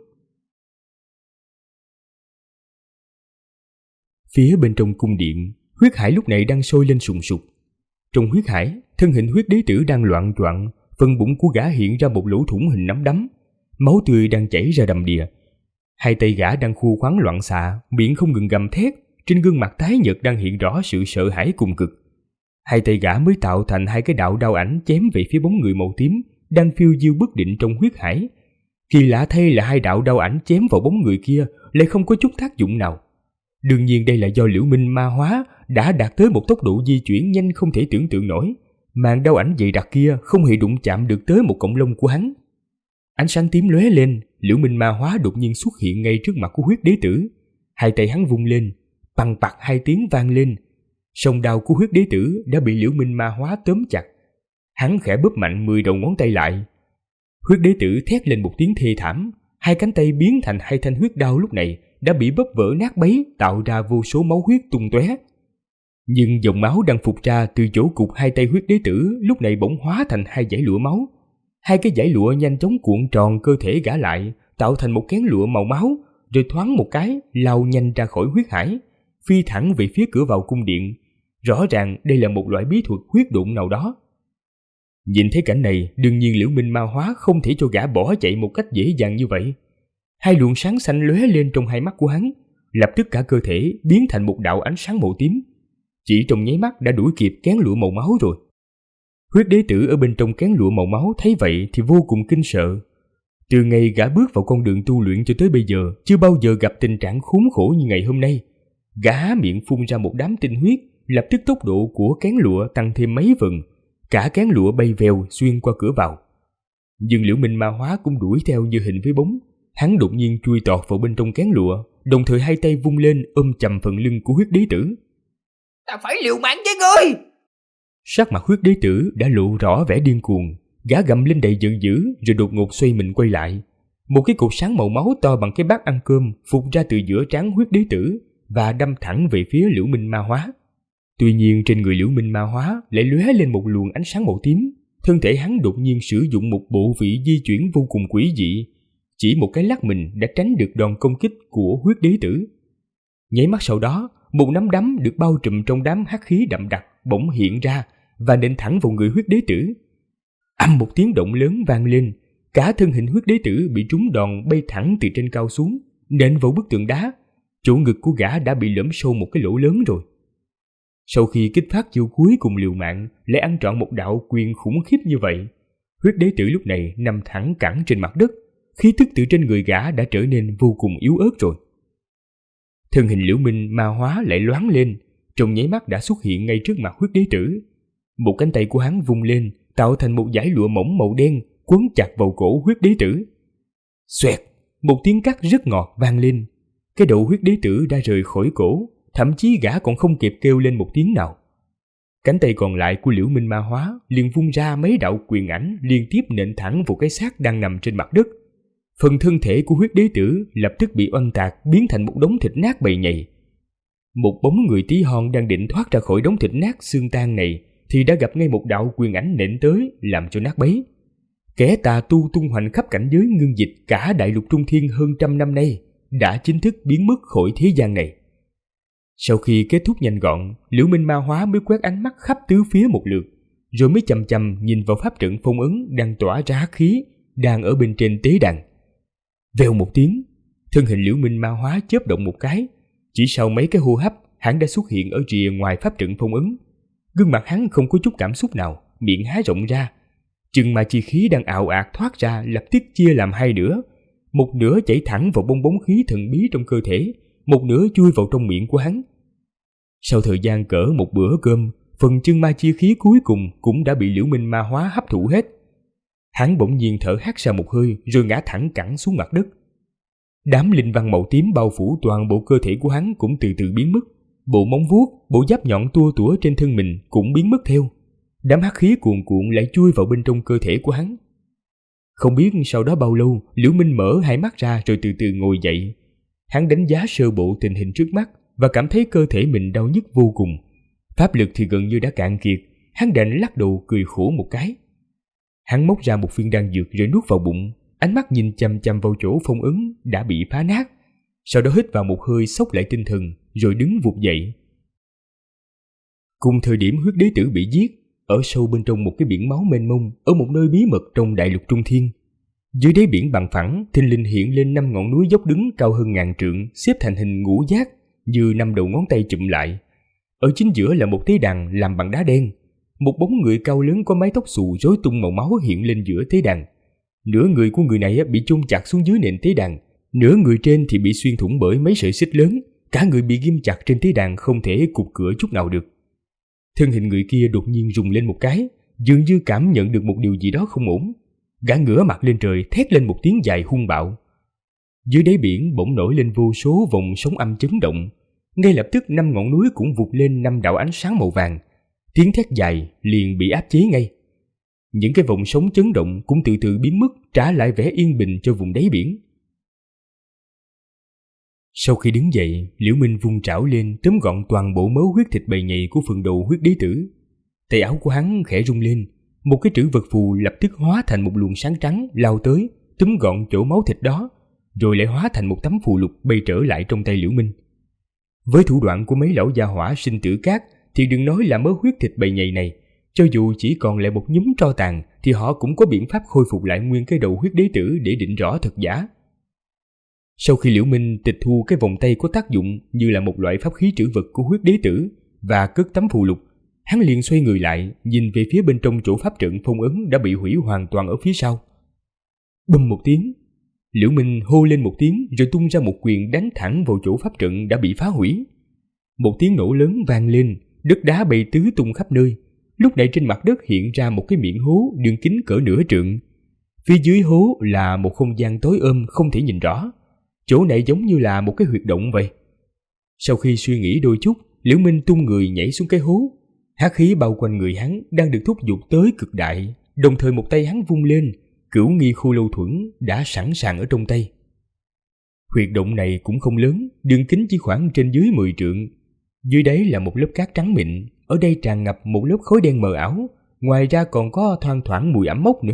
Phía bên trong cung điện, huyết hải lúc này đang sôi lên sùng sục. Trong huyết hải, thân hình huyết đế tử đang loạng choạng, phần bụng của gã hiện ra một lỗ thủng hình nắm đấm, máu tươi đang chảy ra đầm đìa. Hai tay gã đang khua khoắn loạn xạ, miệng không ngừng gầm thét, trên gương mặt tái nhợt đang hiện rõ sự sợ hãi cùng cực. Hai tay gã mới tạo thành hai cái đạo đao ảnh chém về phía bóng người màu tím đang phiêu diêu bất định trong huyết hải. Kỳ lạ thay là hai đạo đao ảnh chém vào bóng người kia lại không có chút tác dụng nào. Đương nhiên đây là do Liễu Minh ma hóa đã đạt tới một tốc độ di chuyển nhanh không thể tưởng tượng nổi. Màn đao ảnh dày đặc kia không hề đụng chạm được tới một cọng lông của hắn. Ánh sáng tím lóe lên, Liễu Minh ma hóa đột nhiên xuất hiện ngay trước mặt của huyết đế tử. Hai tay hắn vung lên, pằng pặc hai tiếng vang lên. Song đao của huyết đế tử đã bị Liễu Minh ma hóa tóm chặt. Hắn khẽ bóp mạnh 10 đầu ngón tay lại. Huyết đế tử thét lên một tiếng thê thảm, hai cánh tay biến thành hai thanh huyết đao lúc này đã bị bóp vỡ nát bấy, tạo ra vô số máu huyết tung tóe. Nhưng dòng máu đang phụt ra từ chỗ cụt hai tay huyết đế tử lúc này bỗng hóa thành hai dải lụa máu. Hai cái dải lụa nhanh chóng cuộn tròn cơ thể gã lại, tạo thành một kén lụa màu máu, rồi thoáng một cái lao nhanh ra khỏi huyết hải, phi thẳng về phía cửa vào cung điện. Rõ ràng đây là một loại bí thuật huyết độn nào đó. Nhìn thấy cảnh này, đương nhiên Liễu Minh ma hóa không thể cho gã bỏ chạy một cách dễ dàng như vậy. Hai luồng sáng xanh lóe lên trong hai mắt của hắn, lập tức cả cơ thể biến thành một đạo ánh sáng màu tím. Chỉ trong nháy mắt đã đuổi kịp kén lụa màu máu rồi. Huyết đế tử ở bên trong kén lụa màu máu thấy vậy thì vô cùng kinh sợ. Từ ngày gã bước vào con đường tu luyện cho tới bây giờ, chưa bao giờ gặp tình trạng khốn khổ như ngày hôm nay. Gã miệng phun ra một đám tinh huyết, lập tức tốc độ của kén lụa tăng thêm mấy phần, cả kén lụa bay vèo xuyên qua cửa vào. Nhưng Liễu Minh ma hóa cũng đuổi theo như hình với bóng. Hắn đột nhiên chui tọt vào bên trong kén lụa, đồng thời hai tay vung lên ôm chầm phần lưng của huyết đế tử. Ta phải liều mạng với ngươi! Sắc mặt huyết đế tử đã lộ rõ vẻ điên cuồng, gã gầm lên đầy giận dữ rồi đột ngột xoay mình quay lại. Một cái cột sáng màu máu to bằng cái bát ăn cơm phụt ra từ giữa trán huyết đế tử và đâm thẳng về phía Liễu Minh ma hóa. Tuy nhiên trên người Liễu Minh ma hóa lại lóe lên một luồng ánh sáng màu tím. Thân thể hắn đột nhiên sử dụng một bộ vị di chuyển vô cùng quỷ dị, chỉ một cái lắc mình đã tránh được đòn công kích của huyết đế tử. Nháy mắt sau đó, một nắm đấm được bao trùm trong đám hắc khí đậm đặc bỗng hiện ra và nện thẳng vào người huyết đế tử. Ầm một tiếng động lớn vang lên, cả thân hình huyết đế tử bị trúng đòn bay thẳng từ trên cao xuống, nện vào bức tường đá. Chỗ ngực của gã đã bị lõm sâu một cái lỗ lớn rồi. Sau khi kích phát chiêu cuối cùng liều mạng, lại ăn trọn một đạo quyền khủng khiếp như vậy, huyết đế tử lúc này nằm thẳng cẳng trên mặt đất, khí tức từ trên người gã đã trở nên vô cùng yếu ớt rồi. Thân hình Liễu Minh ma hóa lại loáng lên, trong nháy mắt đã xuất hiện ngay trước mặt huyết đế tử. Một cánh tay của hắn vung lên, tạo thành một dải lụa mỏng màu đen quấn chặt vào cổ huyết đế tử. Xoẹt, một tiếng cắt rất ngọt vang lên. Cái đầu huyết đế tử đã rời khỏi cổ, thậm chí gã còn không kịp kêu lên một tiếng nào. Cánh tay còn lại của Liễu Minh ma hóa liền vung ra mấy đạo quyền ảnh liên tiếp nện thẳng vào cái xác đang nằm trên mặt đất. Phần thân thể của huyết đế tử lập tức bị oanh tạc biến thành một đống thịt nát bầy nhầy. Một bóng người tí hon đang định thoát ra khỏi đống thịt nát xương tan này thì đã gặp ngay một đạo quyền ảnh nện tới làm cho nát bấy. Kẻ tà tu tung hoành khắp cảnh giới ngưng dịch cả đại lục Trung Thiên hơn 100 năm nay đã chính thức biến mất khỏi thế gian này. Sau khi kết thúc nhanh gọn, Liễu Minh ma hóa mới quét ánh mắt khắp tứ phía một lượt, rồi mới chầm chầm nhìn vào pháp trận phong ấn đang tỏa ra hắc khí đang ở bên trên tế đàn. Vèo một tiếng, thân hình Liễu Minh ma hóa chớp động một cái, chỉ sau mấy cái hô hấp, hắn đã xuất hiện ở rìa ngoài pháp trận phong ấn. Gương mặt hắn không có chút cảm xúc nào, miệng há rộng ra, chừng mà chi khí đang ào ạt thoát ra lập tức chia làm hai nửa, một nửa chảy thẳng vào bong bóng khí thần bí trong cơ thể, một nửa chui vào trong miệng của hắn. Sau thời gian cỡ một bữa cơm, phần chân ma chi khí cuối cùng cũng đã bị Liễu Minh ma hóa hấp thụ hết. Hắn bỗng nhiên thở hắt ra một hơi rồi ngã thẳng cẳng xuống mặt đất. Đám linh văn màu tím bao phủ toàn bộ cơ thể của hắn cũng từ từ biến mất. Bộ móng vuốt, bộ giáp nhọn tua tủa trên thân mình cũng biến mất theo. Đám hắc khí cuồn cuộn lại chui vào bên trong cơ thể của hắn. Không biết sau đó bao lâu, Liễu Minh mở hai mắt ra rồi từ từ ngồi dậy. Hắn đánh giá sơ bộ tình hình trước mắt và cảm thấy cơ thể mình đau nhức vô cùng. Pháp lực thì gần như đã cạn kiệt, hắn đành lắc đầu cười khổ một cái. Hắn móc ra một viên đan dược rồi nuốt vào bụng, ánh mắt nhìn chằm chằm vào chỗ phong ấn đã bị phá nát. Sau đó hít vào một hơi xốc lại tinh thần rồi đứng vụt dậy. Cùng thời điểm huyết đế tử bị giết, ở sâu bên trong một cái biển máu mênh mông, ở một nơi bí mật trong đại lục Trung Thiên, dưới đáy biển bằng phẳng thình lình hiện lên 5 ngọn núi dốc đứng cao hơn 1000 trượng, xếp thành hình ngũ giác như 5 đầu ngón tay chụm lại. Ở chính giữa là một tế đàn làm bằng đá đen. Một bóng người cao lớn có mái tóc xù rối tung màu máu hiện lên giữa tế đàn. Nửa người của người này bị chôn chặt xuống dưới nền tế đàn, nửa người trên thì bị xuyên thủng bởi mấy sợi xích lớn, cả người bị ghim chặt trên tế đàn không thể cụp cửa chút nào được. Thân hình người kia đột nhiên rung lên một cái, dường như cảm nhận được một điều gì đó không ổn. Gã ngửa mặt lên trời thét lên một tiếng dài hung bạo. Dưới đáy biển bỗng nổi lên vô số vòng sóng âm chấn động. Ngay lập tức 5 ngọn núi cũng vụt lên 5 đạo ánh sáng màu vàng. Tiếng thét dài liền bị áp chế ngay. Những cái vòng sóng chấn động cũng từ từ biến mất, trả lại vẻ yên bình cho vùng đáy biển. Sau khi đứng dậy, Liễu Minh vung trảo lên tóm gọn toàn bộ mớ huyết thịt bầy nhầy của phần đầu huyết đế tử. Tay áo của hắn khẽ rung lên, một cái trữ vật phù lập tức hóa thành một luồng sáng trắng lao tới, túm gọn chỗ máu thịt đó, rồi lại hóa thành một tấm phù lục bay trở lại trong tay Liễu Minh. Với thủ đoạn của mấy lão gia hỏa sinh tử cát thì đừng nói là mớ huyết thịt bầy nhầy này, cho dù chỉ còn lại một nhúm tro tàn thì họ cũng có biện pháp khôi phục lại nguyên cái đầu huyết đế tử để định rõ thật giả. Sau khi Liễu Minh tịch thu cái vòng tay có tác dụng như là một loại pháp khí trữ vật của huyết đế tử và cất tấm phù lục, hắn liền xoay người lại nhìn về phía bên trong chỗ pháp trận phong ấn đã bị hủy hoàn toàn ở phía sau. Bùm một tiếng, Liễu Minh hô lên một tiếng rồi tung ra một quyền đánh thẳng vào chỗ pháp trận đã bị phá hủy. Một tiếng nổ lớn vang lên, đất đá bay tứ tung khắp nơi. Lúc này trên mặt đất hiện ra một cái miệng hố đường kính cỡ nửa trượng. Phía dưới hố là một không gian tối không thể nhìn rõ. Chỗ này giống như là một cái huyệt động vậy. Sau khi suy nghĩ đôi chút, Liễu Minh tung người nhảy xuống cái hố. Hắc khí bao quanh người hắn đang được thúc giục tới cực đại, đồng thời một tay hắn vung lên, Cửu Nghi Khô Lâu Thuẫn đã sẵn sàng ở trong tay. Huyệt động này cũng không lớn, đường kính chỉ khoảng trên dưới 10 trượng. Dưới đáy là một lớp cát trắng mịn, ở đây tràn ngập một lớp khói đen mờ ảo, ngoài ra còn có thoang thoảng mùi ẩm mốc nữa.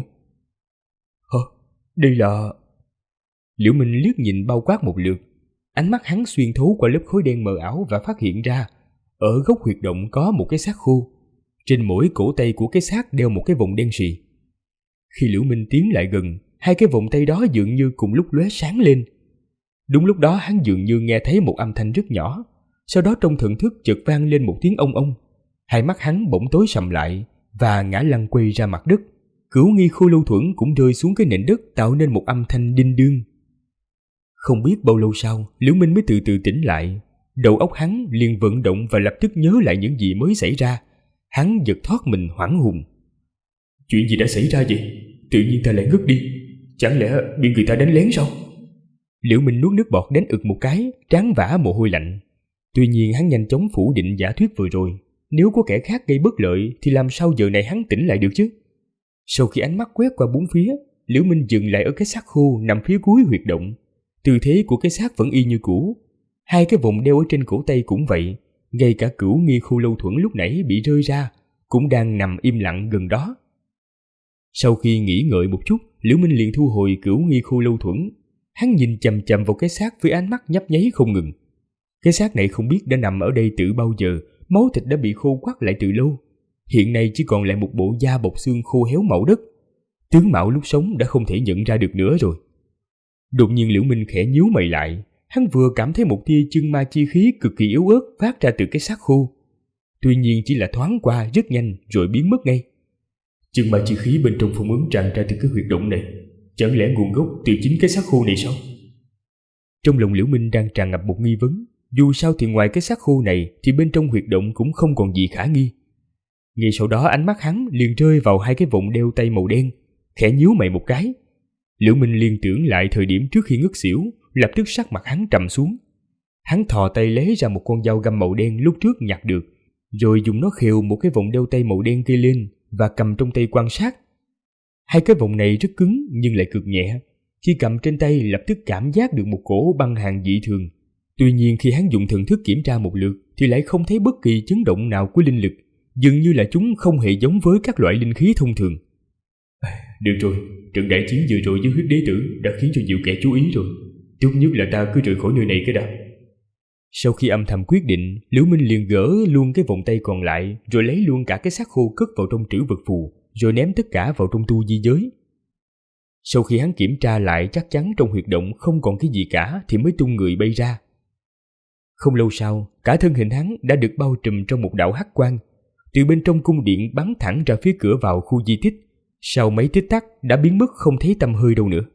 Đây là... Liễu Minh liếc nhìn bao quát một lượt, ánh mắt hắn xuyên thấu qua lớp khói đen mờ ảo và phát hiện ra, ở góc huyệt động có một cái xác khô. Trên mỗi cổ tay của cái xác đeo một cái vòng đen sì. Khi Liễu Minh tiến lại gần, hai cái vòng tay đó dường như cùng lúc lóe sáng lên. Đúng lúc đó hắn dường như nghe thấy một âm thanh rất nhỏ, sau đó trong thần thức chợt vang lên một tiếng ông ông. Hai mắt hắn bỗng tối sầm lại và ngã lăn quay ra mặt đất. Cửu Nghi Khô Lâu Thuẫn cũng rơi xuống cái nền đất tạo nên một âm thanh đinh đương. Không biết bao lâu sau, Liễu Minh mới từ từ tỉnh lại. Đầu óc hắn liền vận động và lập tức nhớ lại những gì mới xảy ra. Hắn giật thoát mình hoảng hồn. Chuyện gì đã xảy ra vậy? Tự nhiên ta lại ngất đi. Chẳng lẽ bị người ta đánh lén sao? Liễu Minh nuốt nước bọt đánh ực một cái, trán vã mồ hôi lạnh. Tuy nhiên hắn nhanh chóng phủ định giả thuyết vừa rồi. Nếu có kẻ khác gây bất lợi thì làm sao giờ này hắn tỉnh lại được chứ? Sau khi ánh mắt quét qua bốn phía, Liễu Minh dừng lại ở cái xác khô nằm phía cuối huyệt động. Tư thế của cái xác vẫn y như cũ. Hai cái vòng đeo ở trên cổ tay cũng vậy. Ngay cả Cửu Nghi Khô Lâu Thuẫn lúc nãy bị rơi ra cũng đang nằm im lặng gần đó. Sau khi nghĩ ngợi một chút, Liễu Minh liền thu hồi Cửu Nghi Khô Lâu Thuẫn. Hắn nhìn chằm chằm vào cái xác với ánh mắt nhấp nháy không ngừng. Cái xác này không biết đã nằm ở đây từ bao giờ, máu thịt đã bị khô quắt lại từ lâu. Hiện nay chỉ còn lại một bộ da bọc xương khô héo màu đất. Tướng mạo lúc sống đã không thể nhận ra được nữa rồi. Đột nhiên Liễu Minh khẽ nhíu mày lại. Hắn vừa cảm thấy một tia chân ma chi khí cực kỳ yếu ớt phát ra từ cái xác khô. Tuy nhiên chỉ là thoáng qua rất nhanh rồi biến mất ngay. Chân ma chi khí bên trong phong ấn tràn ra từ cái huyệt động này. Chẳng lẽ nguồn gốc từ chính cái xác khô này sao? Trong lòng Liễu Minh đang tràn ngập một nghi vấn. Dù sao thì ngoài cái xác khô này thì bên trong huyệt động cũng không còn gì khả nghi. Ngay sau đó ánh mắt hắn liền rơi vào hai cái vòng đeo tay màu đen, khẽ nhíu mày một cái. Liễu Minh liên tưởng lại thời điểm trước khi ngất xỉu, lập tức sắc mặt hắn trầm xuống. Hắn thò tay lấy ra một con dao găm màu đen lúc trước nhặt được, rồi dùng nó khều một cái vòng đeo tay màu đen kia lên và cầm trong tay quan sát. Hai cái vòng này rất cứng nhưng lại cực nhẹ. Khi cầm trên tay lập tức cảm giác được một cổ băng hàn dị thường. Tuy nhiên khi hắn dùng thần thức kiểm tra một lượt thì lại không thấy bất kỳ chấn động nào của linh lực, dường như là chúng không hề giống với các loại linh khí thông thường. Được rồi, trận đại chiến vừa rồi với huyết đế tử đã khiến cho nhiều kẻ chú ý rồi. Tốt nhất là ta cứ rời khỏi nơi này cái đã. Sau khi âm thầm quyết định, Liễu Minh liền gỡ luôn cái vòng tay còn lại, rồi lấy luôn cả cái xác khô cất vào trong trữ vật phù, rồi ném tất cả vào trong tu di giới. Sau khi hắn kiểm tra lại chắc chắn trong huyệt động không còn cái gì cả thì mới tung người bay ra. Không lâu sau, cả thân hình hắn đã được bao trùm trong một đạo hắc quang, từ bên trong cung điện bắn thẳng ra phía cửa vào khu di tích. Sau mấy tích tắc đã biến mất không thấy tăm hơi đâu nữa.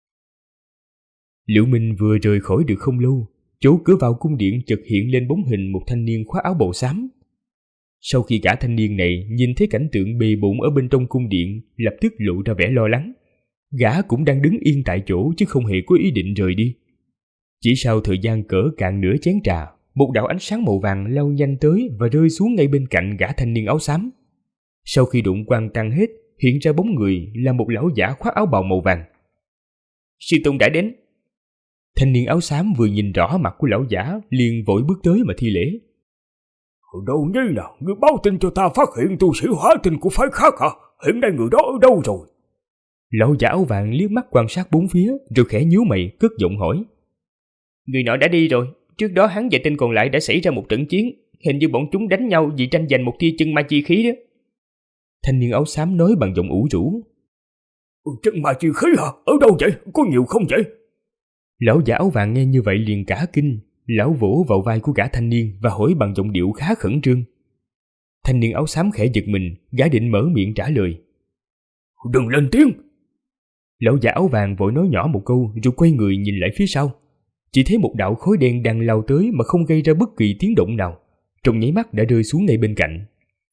Liễu Minh vừa rời khỏi được không lâu, chỗ cửa vào cung điện chợt hiện lên bóng hình một thanh niên khoác áo bào xám. Sau khi cả thanh niên này nhìn thấy cảnh tượng bề bộn ở bên trong cung điện, lập tức lộ ra vẻ lo lắng. Gã cũng đang đứng yên tại chỗ chứ không hề có ý định rời đi. Chỉ sau thời gian cỡ cạn nửa chén trà, một đạo ánh sáng màu vàng lao nhanh tới và rơi xuống ngay bên cạnh gã thanh niên áo xám. Sau khi đụng quang tan hết, hiện ra bóng người là một lão giả khoác áo bào màu vàng. Sư tôn đã đến. Thanh niên áo xám vừa nhìn rõ mặt của lão giả liền vội bước tới mà thi lễ. Đâu như nào, ngươi báo tin cho ta phát hiện tu sĩ hóa tinh của phái khác hả? Hiện nay người đó ở đâu rồi? Lão giả áo vàng liếc mắt quan sát bốn phía rồi khẽ nhíu mày cất giọng hỏi. Người nọ đã đi rồi. Trước đó hắn và tên còn lại đã xảy ra một trận chiến. Hình như bọn chúng đánh nhau vì tranh giành một tia chân ma chi khí đó. Thanh niên áo xám nói bằng giọng ủ rũ. Chân ma chi khí hả? Ở đâu vậy? Có nhiều không vậy? Lão giả áo vàng nghe như vậy liền cả kinh. Lão vỗ vào vai của gã thanh niên và hỏi bằng giọng điệu khá khẩn trương. Thanh niên áo xám khẽ giật mình, gã định mở miệng trả lời. Đừng lên tiếng. Lão giả áo vàng vội nói nhỏ một câu rồi quay người nhìn lại phía sau. Chỉ thấy một đạo khói đen đang lao tới mà không gây ra bất kỳ tiếng động nào. Trong nháy mắt đã rơi xuống ngay bên cạnh.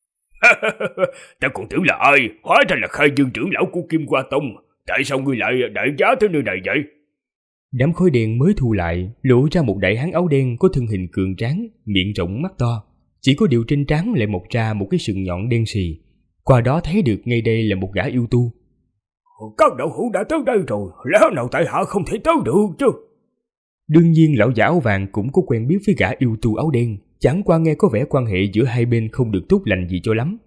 Ta còn tưởng là ai, hóa ra là Khai Dương trưởng lão của Kim Hoa Tông. Tại sao ngươi lại đại giá tới nơi này vậy? Đám khói đen mới thu lại, lộ ra một đại hán áo đen có thân hình cường tráng, miệng rộng mắt to. Chỉ có điều trên trán lại mọc ra một cái sừng nhọn đen xì. Qua đó thấy được ngay đây là một gã yêu tu. Các đạo hữu đã tới đây rồi, lẽ nào tại hạ không thể tới được chứ? Đương nhiên lão giả áo vàng cũng có quen biết với gã yêu tu áo đen, chẳng qua nghe có vẻ quan hệ giữa hai bên không được tốt lành gì cho lắm.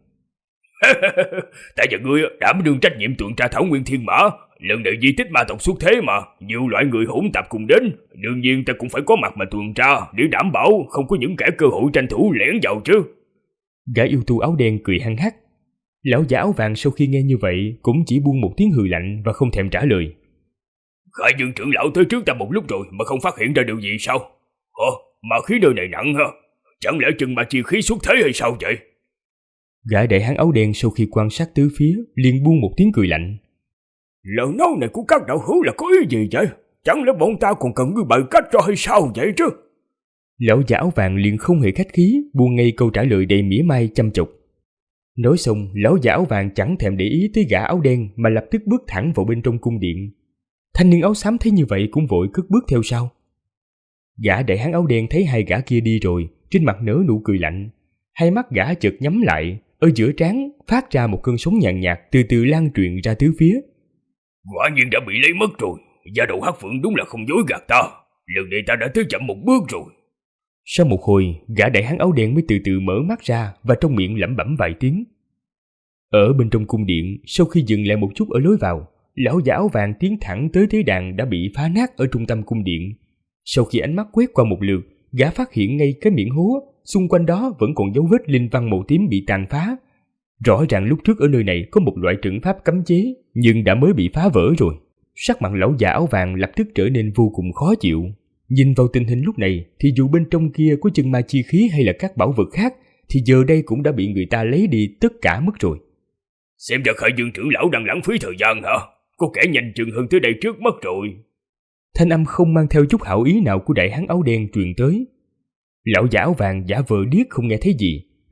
Ta và ngươi đảm đương trách nhiệm tuần tra Thảo Nguyên Thiên Mã. Lần này di tích ma tộc xuất thế mà, nhiều loại người hỗn tạp cùng đến. Đương nhiên ta cũng phải có mặt mà tuần tra để đảm bảo không có những kẻ cơ hội tranh thủ lẻn vào chứ. Gã yêu tu áo đen cười hăng hắc. Lão giả áo vàng sau khi nghe như vậy cũng chỉ buông một tiếng hừ lạnh và không thèm trả lời. Khai Dương trưởng lão tới trước ta một lúc rồi mà không phát hiện ra điều gì sao? Mà khí nơi này nặng ha? Chẳng lẽ chân ma chi khí xuất thế hay sao vậy? Gã đại hán áo đen sau khi quan sát tứ phía liền buông một tiếng cười lạnh. Lời nói này của các đạo hữu là có ý gì vậy? Chẳng lẽ bọn ta còn cần ngươi bày cách cho hay sao vậy chứ? Lão giả áo vàng liền không hề khách khí, buông ngay câu trả lời đầy mỉa mai chăm chọc. Nói xong, lão giả áo vàng chẳng thèm để ý tới gã áo đen mà lập tức bước thẳng vào bên trong cung điện. Thanh niên áo xám thấy như vậy cũng vội cất bước theo sau. Gã đại hán áo đen thấy hai gã kia đi rồi, trên mặt nở nụ cười lạnh. Hai mắt gã chợt nhắm lại, ở giữa trán phát ra một cơn sóng nhàn nhạt từ từ lan truyền ra tứ phía. Quả nhiên đã bị lấy mất rồi. Gia đầu Hắc Phượng đúng là không dối gạt ta. Lần này ta đã tới chậm một bước rồi. Sau một hồi, gã đại hán áo đen mới từ từ mở mắt ra và trong miệng lẩm bẩm vài tiếng. Ở bên trong cung điện, sau khi dừng lại một chút ở lối vào, lão giả áo vàng tiến thẳng tới tế đàn đã bị phá nát ở trung tâm cung điện. Sau khi ánh mắt quét qua một lượt, gã phát hiện ngay cái miệng hố, xung quanh đó vẫn còn dấu vết linh văn màu tím bị tàn phá. Rõ ràng lúc trước ở nơi này có một loại trận pháp cấm chế, nhưng đã mới bị phá vỡ rồi. Sắc mặt lão già áo vàng lập tức trở nên vô cùng khó chịu. Nhìn vào tình hình lúc này thì dù bên trong kia có chân ma chi khí hay là các bảo vật khác thì giờ đây cũng đã bị người ta lấy đi tất cả mất rồi. Xem ra Khai Dương trưởng lão đang lãng phí thời gian hả? Có kẻ nhanh chừng hơn tới đây trước mất rồi. Thanh âm không mang theo chút hảo ý nào của đại hán áo đen truyền tới. Lão giả áo vàng giả vờ điếc không nghe thấy gì,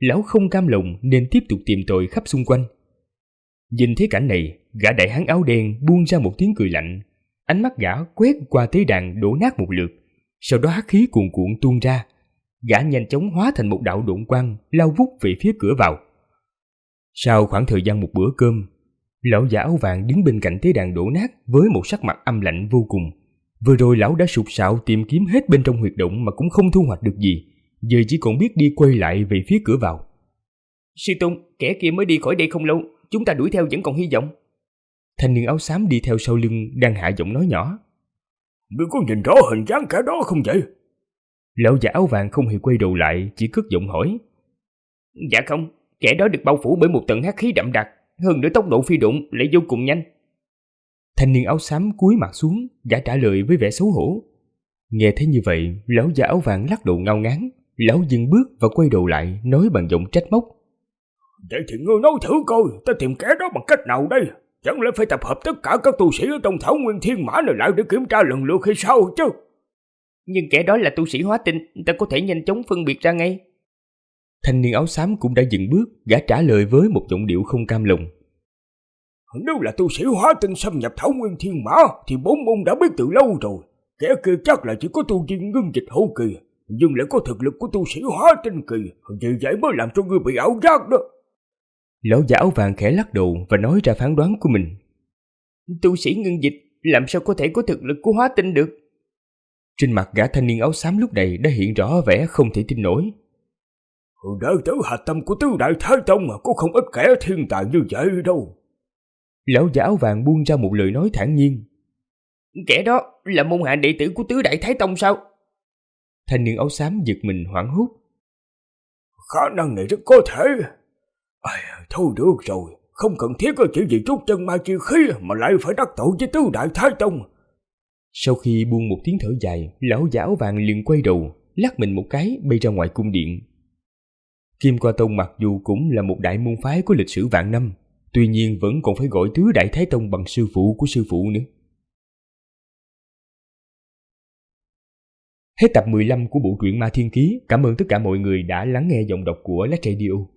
lão không cam lòng nên tiếp tục tìm tòi khắp xung quanh. Nhìn thấy cảnh này, gã đại hán áo đen buông ra một tiếng cười lạnh. Ánh mắt gã quét qua tế đàn đổ nát một lượt, sau đó hắc khí cuồn cuộn tuôn ra. Gã nhanh chóng hóa thành một đạo độn quang lao vút về phía cửa vào. Sau khoảng thời gian một bữa cơm, lão già áo vàng đứng bên cạnh tế đàn đổ nát với một sắc mặt âm lạnh vô cùng. Vừa rồi lão đã sục sạo tìm kiếm hết bên trong huyệt động mà cũng không thu hoạch được gì, giờ chỉ còn biết đi quay lại về phía cửa vào. Sư tôn, kẻ kia mới đi khỏi đây không lâu, chúng ta đuổi theo vẫn còn hy vọng. Thanh niên áo xám đi theo sau lưng đang hạ giọng nói nhỏ. Ngươi có nhìn rõ hình dáng kẻ đó không vậy? Lão già áo vàng không hề quay đầu lại, chỉ cất giọng hỏi. Dạ không, kẻ đó được bao phủ bởi một tầng hắc khí đậm đặc, hơn nữa tốc độ phi độn lại vô cùng nhanh. Thanh niên áo xám cúi mặt xuống, gã trả lời với vẻ xấu hổ. Nghe thấy như vậy, lão già áo vàng lắc đầu ngao ngán. Lão dừng bước và quay đầu lại, nói bằng giọng trách móc. Vậy thì ngươi nói thử coi, ta tìm kẻ đó bằng cách nào đây? Chẳng lẽ phải tập hợp tất cả các tu sĩ ở trong Thảo Nguyên Thiên Mã này lại để kiểm tra lần lượt hay sao chứ? Nhưng kẻ đó là tu sĩ hóa tinh, ta có thể nhanh chóng phân biệt ra ngay. Thanh niên áo xám cũng đã dừng bước, gã trả lời với một giọng điệu không cam lòng. Nếu là tu sĩ hóa tinh xâm nhập Thảo Nguyên Thiên Mã thì bốn môn đã biết từ lâu rồi. Kẻ kia chắc là chỉ có tu vi ngưng dịch hậu kỳ, nhưng lại có thực lực của tu sĩ hóa tinh kỳ, vì vậy mới làm cho ngươi bị ảo giác đó. Lão già áo vàng khẽ lắc đầu và nói ra phán đoán của mình. Tu sĩ ngưng dịch làm sao có thể có thực lực của hóa tinh được? Trên mặt gã thanh niên áo xám lúc này đã hiện rõ vẻ không thể tin nổi. Đệ tử hạch tâm của Tứ Đại Thái Tông có không ít kẻ thiên tài như vậy đâu. Lão già áo vàng buông ra một lời nói thản nhiên. Kẻ đó là môn hạ đệ tử của Tứ Đại Thái Tông sao? Thanh niên áo xám giật mình hoảng hốt. Khả năng này rất có thể. Thôi được rồi, không cần thiết chỉ vì chút chân ma chi khí mà lại phải đắc tội với Tứ Đại Thái Tông. Sau khi buông một tiếng thở dài, lão già áo vàng liền quay đầu, lắc mình một cái bay ra ngoài cung điện. Kim Qua Tông mặc dù cũng là một đại môn phái có lịch sử vạn năm, tuy nhiên vẫn còn phải gọi Tứ Đại Thái Tông bằng sư phụ của sư phụ nữa. Hết tập 15 của bộ truyện Ma Thiên Ký. Cảm ơn tất cả mọi người đã lắng nghe giọng đọc của Lách Radio.